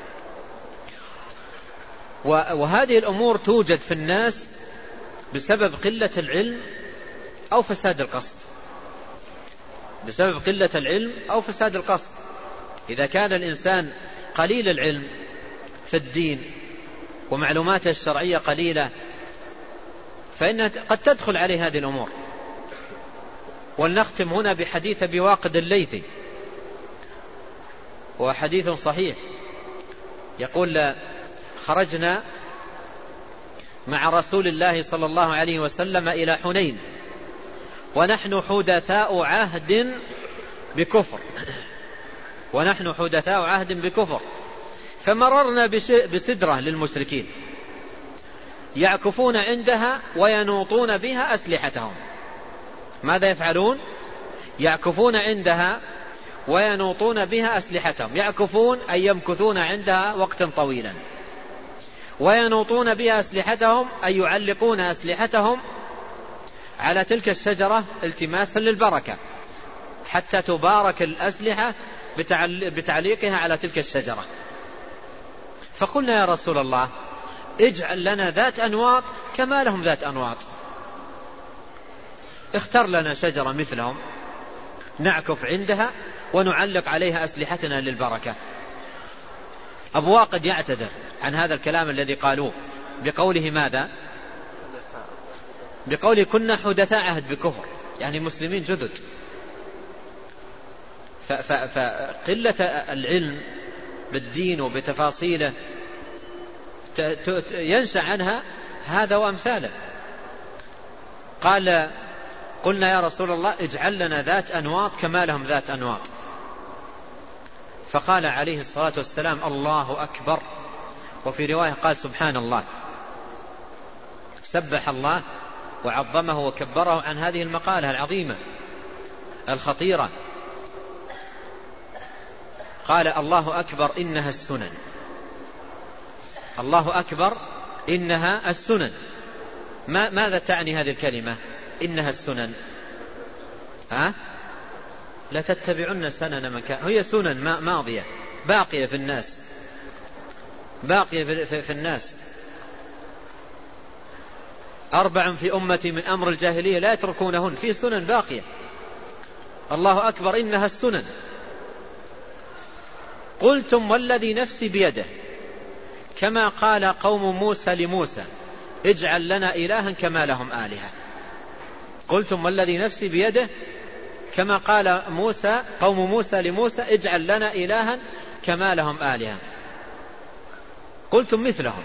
وهذه الأمور توجد في الناس بسبب قلة العلم أو فساد القصد، بسبب قلة العلم أو فساد القصد. إذا كان الإنسان قليل العلم في الدين ومعلوماته الشرعية قليلة، فإنها قد تدخل عليه هذه الأمور. ولنختم هنا بحديث أبي واقد الليثي، وحديث صحيح، يقول: خرجنا مع رسول الله صلى الله عليه وسلم إلى حنين ونحن حدثاء عهد بكفر، ونحن حدثاء عهد بكفر، فمررنا بسدرة للمشركين يعكفون عندها وينوطون بها أسلحتهم. ماذا يفعلون؟ يعكفون عندها وينوطون بها أسلحتهم. يعكفون أي يمكثون عندها وقتا طويلا، وينوطون بها أسلحتهم أي يعلقون أسلحتهم على تلك الشجرة التماسا للبركة، حتى تبارك الأسلحة بتعليقها على تلك الشجرة. فقلنا: يا رسول الله، اجعل لنا ذات أنواط كما لهم ذات أنواط، اختر لنا شجرة مثلهم نعكف عندها ونعلق عليها أسلحتنا للبركة. أبو واقد يعتذر عن هذا الكلام الذي قالوه بقوله ماذا؟ بقوله: كنا حدثاء عهد بكفر، يعني مسلمين جدد. فقلة العلم بالدين وبتفاصيله ينشأ عنها هذا وأمثاله. قال: قلنا: يا رسول الله، اجعل لنا ذات أنواط كما لهم ذات أنواط. فقال عليه الصلاة والسلام: الله أكبر. وفي رواية قال: سبحان الله. سبح الله وعظمه وكبره عن هذه المقالة العظيمة الخطيرة. قال: الله أكبر إنها السنن. الله أكبر إنها السنن. ماذا تعني هذه الكلمة إنها السنن؟ لا تتبعن سنن من كان. هي سنن ماضية باقية في الناس، باقية في الناس. 4 في أمتي من أمر الجاهلية لا يتركونهن، في سنن باقية. الله أكبر إنها السنن. قلتم والذي نفسي بيده، كما قال قوم موسى لموسى: اجعل لنا إلها كما لهم آلهة. قلتم والذي نفسي بيده، كما قال قوم موسى لموسى: اجعل لنا إلها كما لهم آلهة. قلتم مثلهم.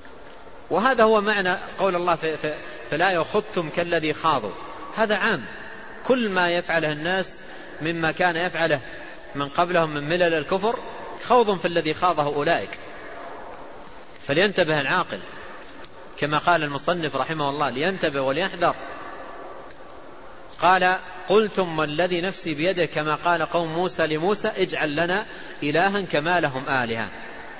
وهذا هو معنى قول الله في الآية: وخضتم كالذي خاضوا. هذا عام كل ما يفعله الناس مما كان يفعله من قبلهم من ملل الكفر خوض في الذي خاضه أولئك. فلينتبه العاقل كما قال المصنف رحمه الله، لينتبه وليحذر. قال قلتم والذي نفسي بيده كما قال قوم موسى لموسى اجعل لنا إلها كما لهم آلهة.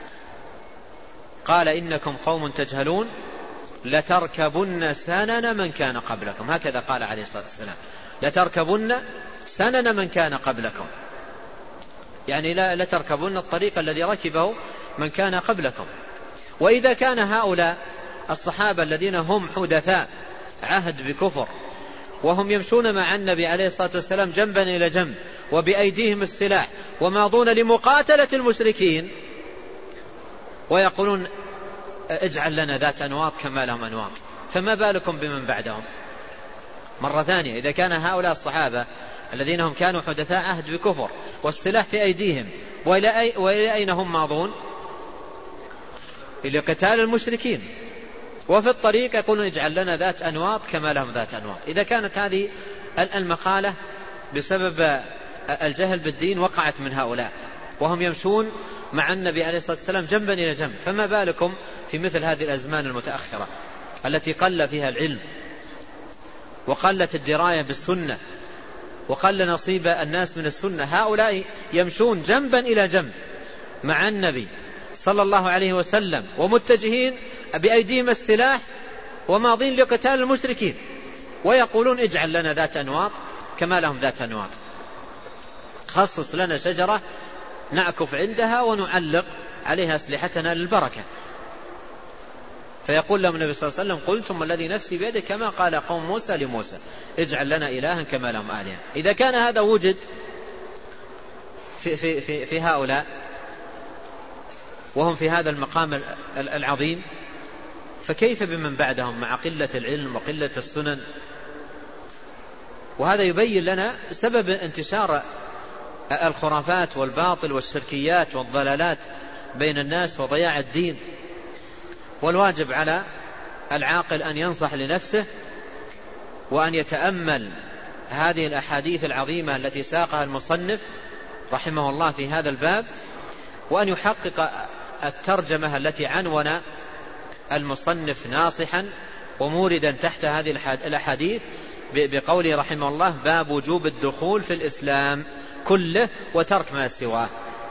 قال إنكم قوم تجهلون لتركبن سنن من كان قبلكم. هكذا قال عليه الصلاة والسلام، لتركبن سنن من كان قبلكم، يعني لتركبن الطريق الذي ركبه من كان قبلكم. وإذا كان هؤلاء الصحابة الذين هم حدثاء عهد بكفر وهم يمشون مع النبي عليه الصلاة والسلام جنبا إلى جنب وبأيديهم السلاح وماضون لمقاتلة المشركين ويقولون اجعل لنا ذات أنواط كما لهم أنواط، فما بالكم بمن بعدهم؟ مرة ثانية، إذا كان هؤلاء الصحابة الذين هم كانوا حدثاء عهد بكفر والسلاح في أيديهم وإلى أين هم ماضون؟ إلى قتال المشركين، وفي الطريق يقولون اجعل لنا ذات أنواط كما لهم ذات أنواط. إذا كانت هذه المقالة بسبب الجهل بالدين وقعت من هؤلاء وهم يمشون مع النبي عليه الصلاة والسلام جنبا إلى جنب، فما بالكم في مثل هذه الأزمان المتأخرة التي قل فيها العلم وقلت الدراية بالسنة وقل نصيب الناس من السنة. هؤلاء يمشون جنبا إلى جنب مع النبي صلى الله عليه وسلم ومتجهين بأيديهم السلاح وماضين لقتال المشركين ويقولون اجعل لنا ذات أنواط كما لهم ذات أنواط، خصص لنا شجرة نعكف عندها ونعلق عليها أسلحتنا للبركة. فيقول لهم النبي صلى الله عليه وسلم قلتم الذي نفسي بيده كما قال قوم موسى لموسى اجعل لنا إلها كما لهم آلهة. إذا كان هذا وجد في هؤلاء وهم في هذا المقام العظيم، فكيف بمن بعدهم مع قلة العلم وقلة السنن؟ وهذا يبين لنا سبب انتشار الخرافات والباطل والشركيات والضلالات بين الناس وضياع الدين. والواجب على العاقل أن ينصح لنفسه وأن يتأمل هذه الأحاديث العظيمة التي ساقها المصنف رحمه الله في هذا الباب، وأن يحقق الترجمة التي عنون المصنف ناصحا وموردا تحت هذه الأحاديث بقوله رحمه الله باب وجوب الدخول في الإسلام كله وترك ما سواه.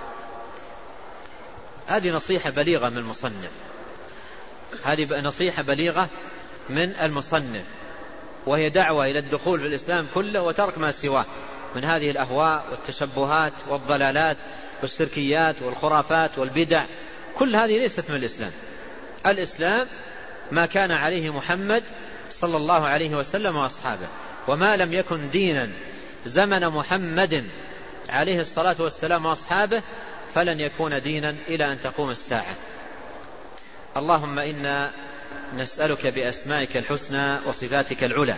هذه نصيحة بليغة من المصنف، هذه نصيحة بليغة من المصنف، وهي دعوة إلى الدخول في الإسلام كله وترك ما سواه من هذه الأهواء والتشبهات والضلالات والشركيات والخرافات والبدع. كل هذه ليست من الإسلام. الإسلام ما كان عليه محمد صلى الله عليه وسلم وأصحابه، وما لم يكن دينا زمن محمد عليه الصلاة والسلام وأصحابه فلن يكون دينا إلى أن تقوم الساعة. اللهم إنا نسألك بأسمائك الحسنى وصفاتك العلى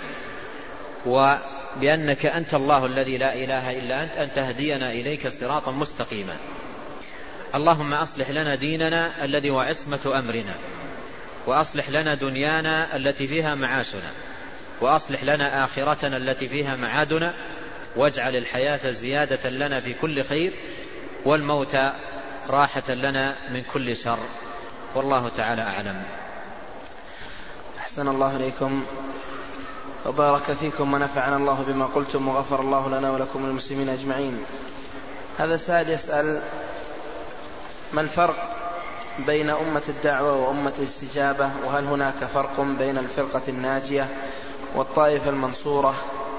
وبأنك أنت الله الذي لا إله إلا أنت أن تهدينا إليك صراطا مستقيما. اللهم أصلح لنا ديننا الذي هو عصمة أمرنا، وأصلح لنا دنيانا التي فيها معاشنا، وأصلح لنا آخرتنا التي فيها معادنا، واجعل الحياة زيادة لنا في كل خير والموت راحة لنا من كل شر. والله تعالى أعلم. أحسن الله إليكم وبارك فيكم ونفعنا الله بما قلتم وغفر الله لنا ولكم المسلمين أجمعين. هذا سائل يسأل ما الفرق بين أمة الدعوة وأمة الاستجابة، وهل هناك فرق بين الفرقة الناجية والطائفة المنصورة؟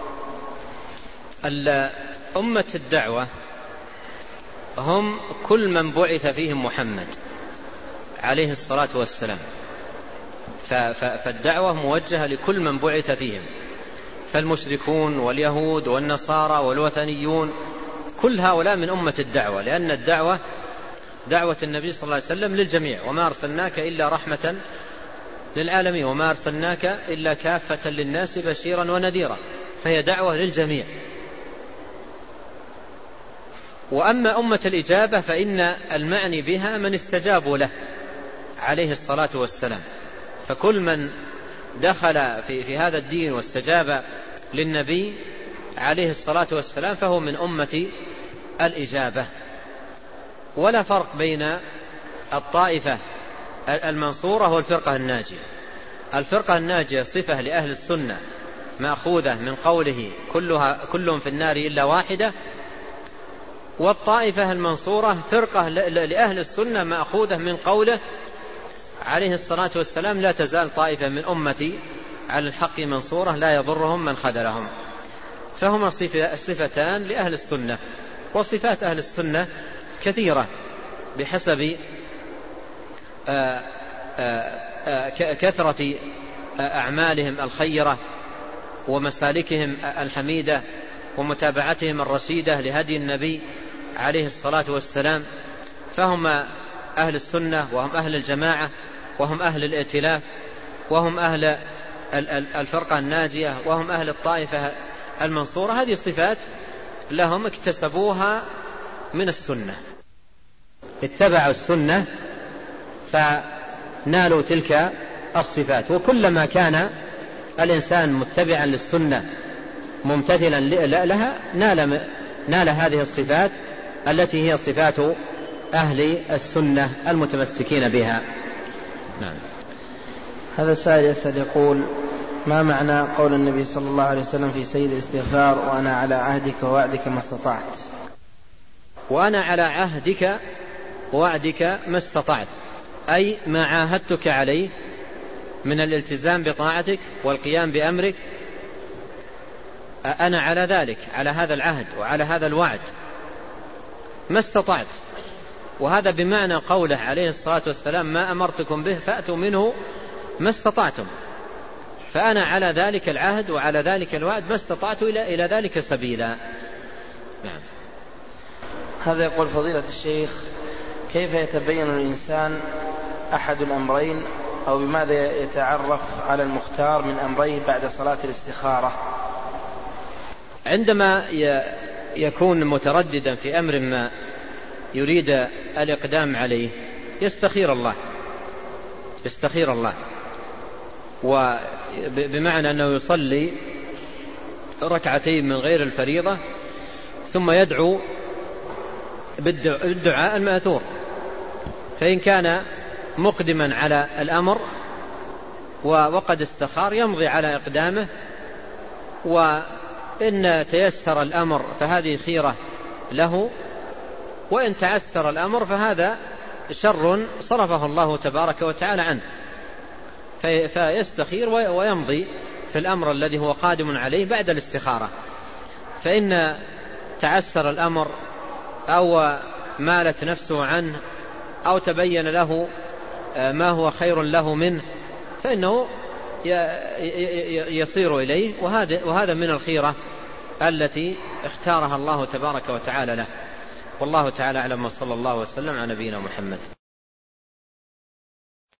أمة الدعوة هم كل من بعث فيهم محمد عليه الصلاة والسلام، فالدعوة موجهة لكل من بعث فيهم، فالمشركون واليهود والنصارى والوثنيون كل هؤلاء من أمة الدعوة، لأن الدعوة دعوة النبي صلى الله عليه وسلم للجميع، وما أرسلناك إلا رحمة للعالمين وما أرسلناك إلا كافة للناس بشيرا ونذيرا، فهي دعوة للجميع. وأما أمة الإجابة فإن المعني بها من استجابوا له عليه الصلاة والسلام، فكل من دخل في هذا الدين واستجاب للنبي عليه الصلاة والسلام فهو من أمة الإجابة. ولا فرق بين الطائفة المنصورة والفرقة الناجية. الفرقة الناجية صفة لأهل السنة مأخوذة من قوله كلهم في النار إلا واحدة، والطائفة المنصورة فرقة لأهل السنة مأخوذة من قوله عليه الصلاة والسلام لا تزال طائفة من أمتي على الحق منصورة لا يضرهم من خذلهم. فهما صفتان لأهل السنة. وصفات أهل السنة كثيرة بحسب كثرة أعمالهم الخيرة ومسالكهم الحميدة ومتابعتهم الرشيدة لهدي النبي عليه الصلاة والسلام. فهم أهل السنة وهم أهل الجماعة وهم أهل الائتلاف وهم أهل الفرقة الناجية وهم أهل الطائفة المنصورة. هذه صفات لهم اكتسبوها من السنة، اتبعوا السنة فنالوا تلك الصفات. وكلما كان الإنسان متبعا للسنة ممتثلا لها نال هذه الصفات التي هي صفات أهل السنة المتمسكين بها. نعم. هذا السائل يسأل يقول: ما معنى قول النبي صلى الله عليه وسلم في سيد الاستغفار: وأنا على عهدك ووعدك ما استطعت؟ وأنا على عهدك ووعدك ما استطعت، أي ما عاهدتك عليه من الالتزام بطاعتك والقيام بأمرك، أنا على ذلك، على هذا العهد وعلى هذا الوعد ما استطعت. وهذا بمعنى قوله عليه الصلاة والسلام: ما أمرتكم به فأتوا منه ما استطعتم. فأنا على ذلك العهد وعلى ذلك الوعد ما استطعت إلى ذلك سبيلا. نعم. هذا يقول: فضيلة الشيخ، كيف يتبين الإنسان أحد الأمرين، أو بماذا يتعرف على المختار من أمرين بعد صلاة الاستخارة؟ عندما يكون مترددا في أمر ما يريد الإقدام عليه يستخير الله، وبمعنى أنه يصلي ركعتين من غير الفريضة ثم يدعو بالدعاء المأثور. فإن كان مقدما على الأمر وقد استخار يمضي على إقدامه، وإن تيسر الأمر فهذه خيرة له، وإن تعسر الأمر فهذا شر صرفه الله تبارك وتعالى عنه، فيستخير ويمضي في الأمر الذي هو قادم عليه بعد الاستخارة. فإن تعسر الأمر أو مالت نفسه عنه أو تبين له ما هو خير له منه فإنه يصير إليه، وهذا من الخيرة التي اختارها الله تبارك وتعالى له. والله تعالى أعلم، وصلى الله وسلم على نبينا محمد.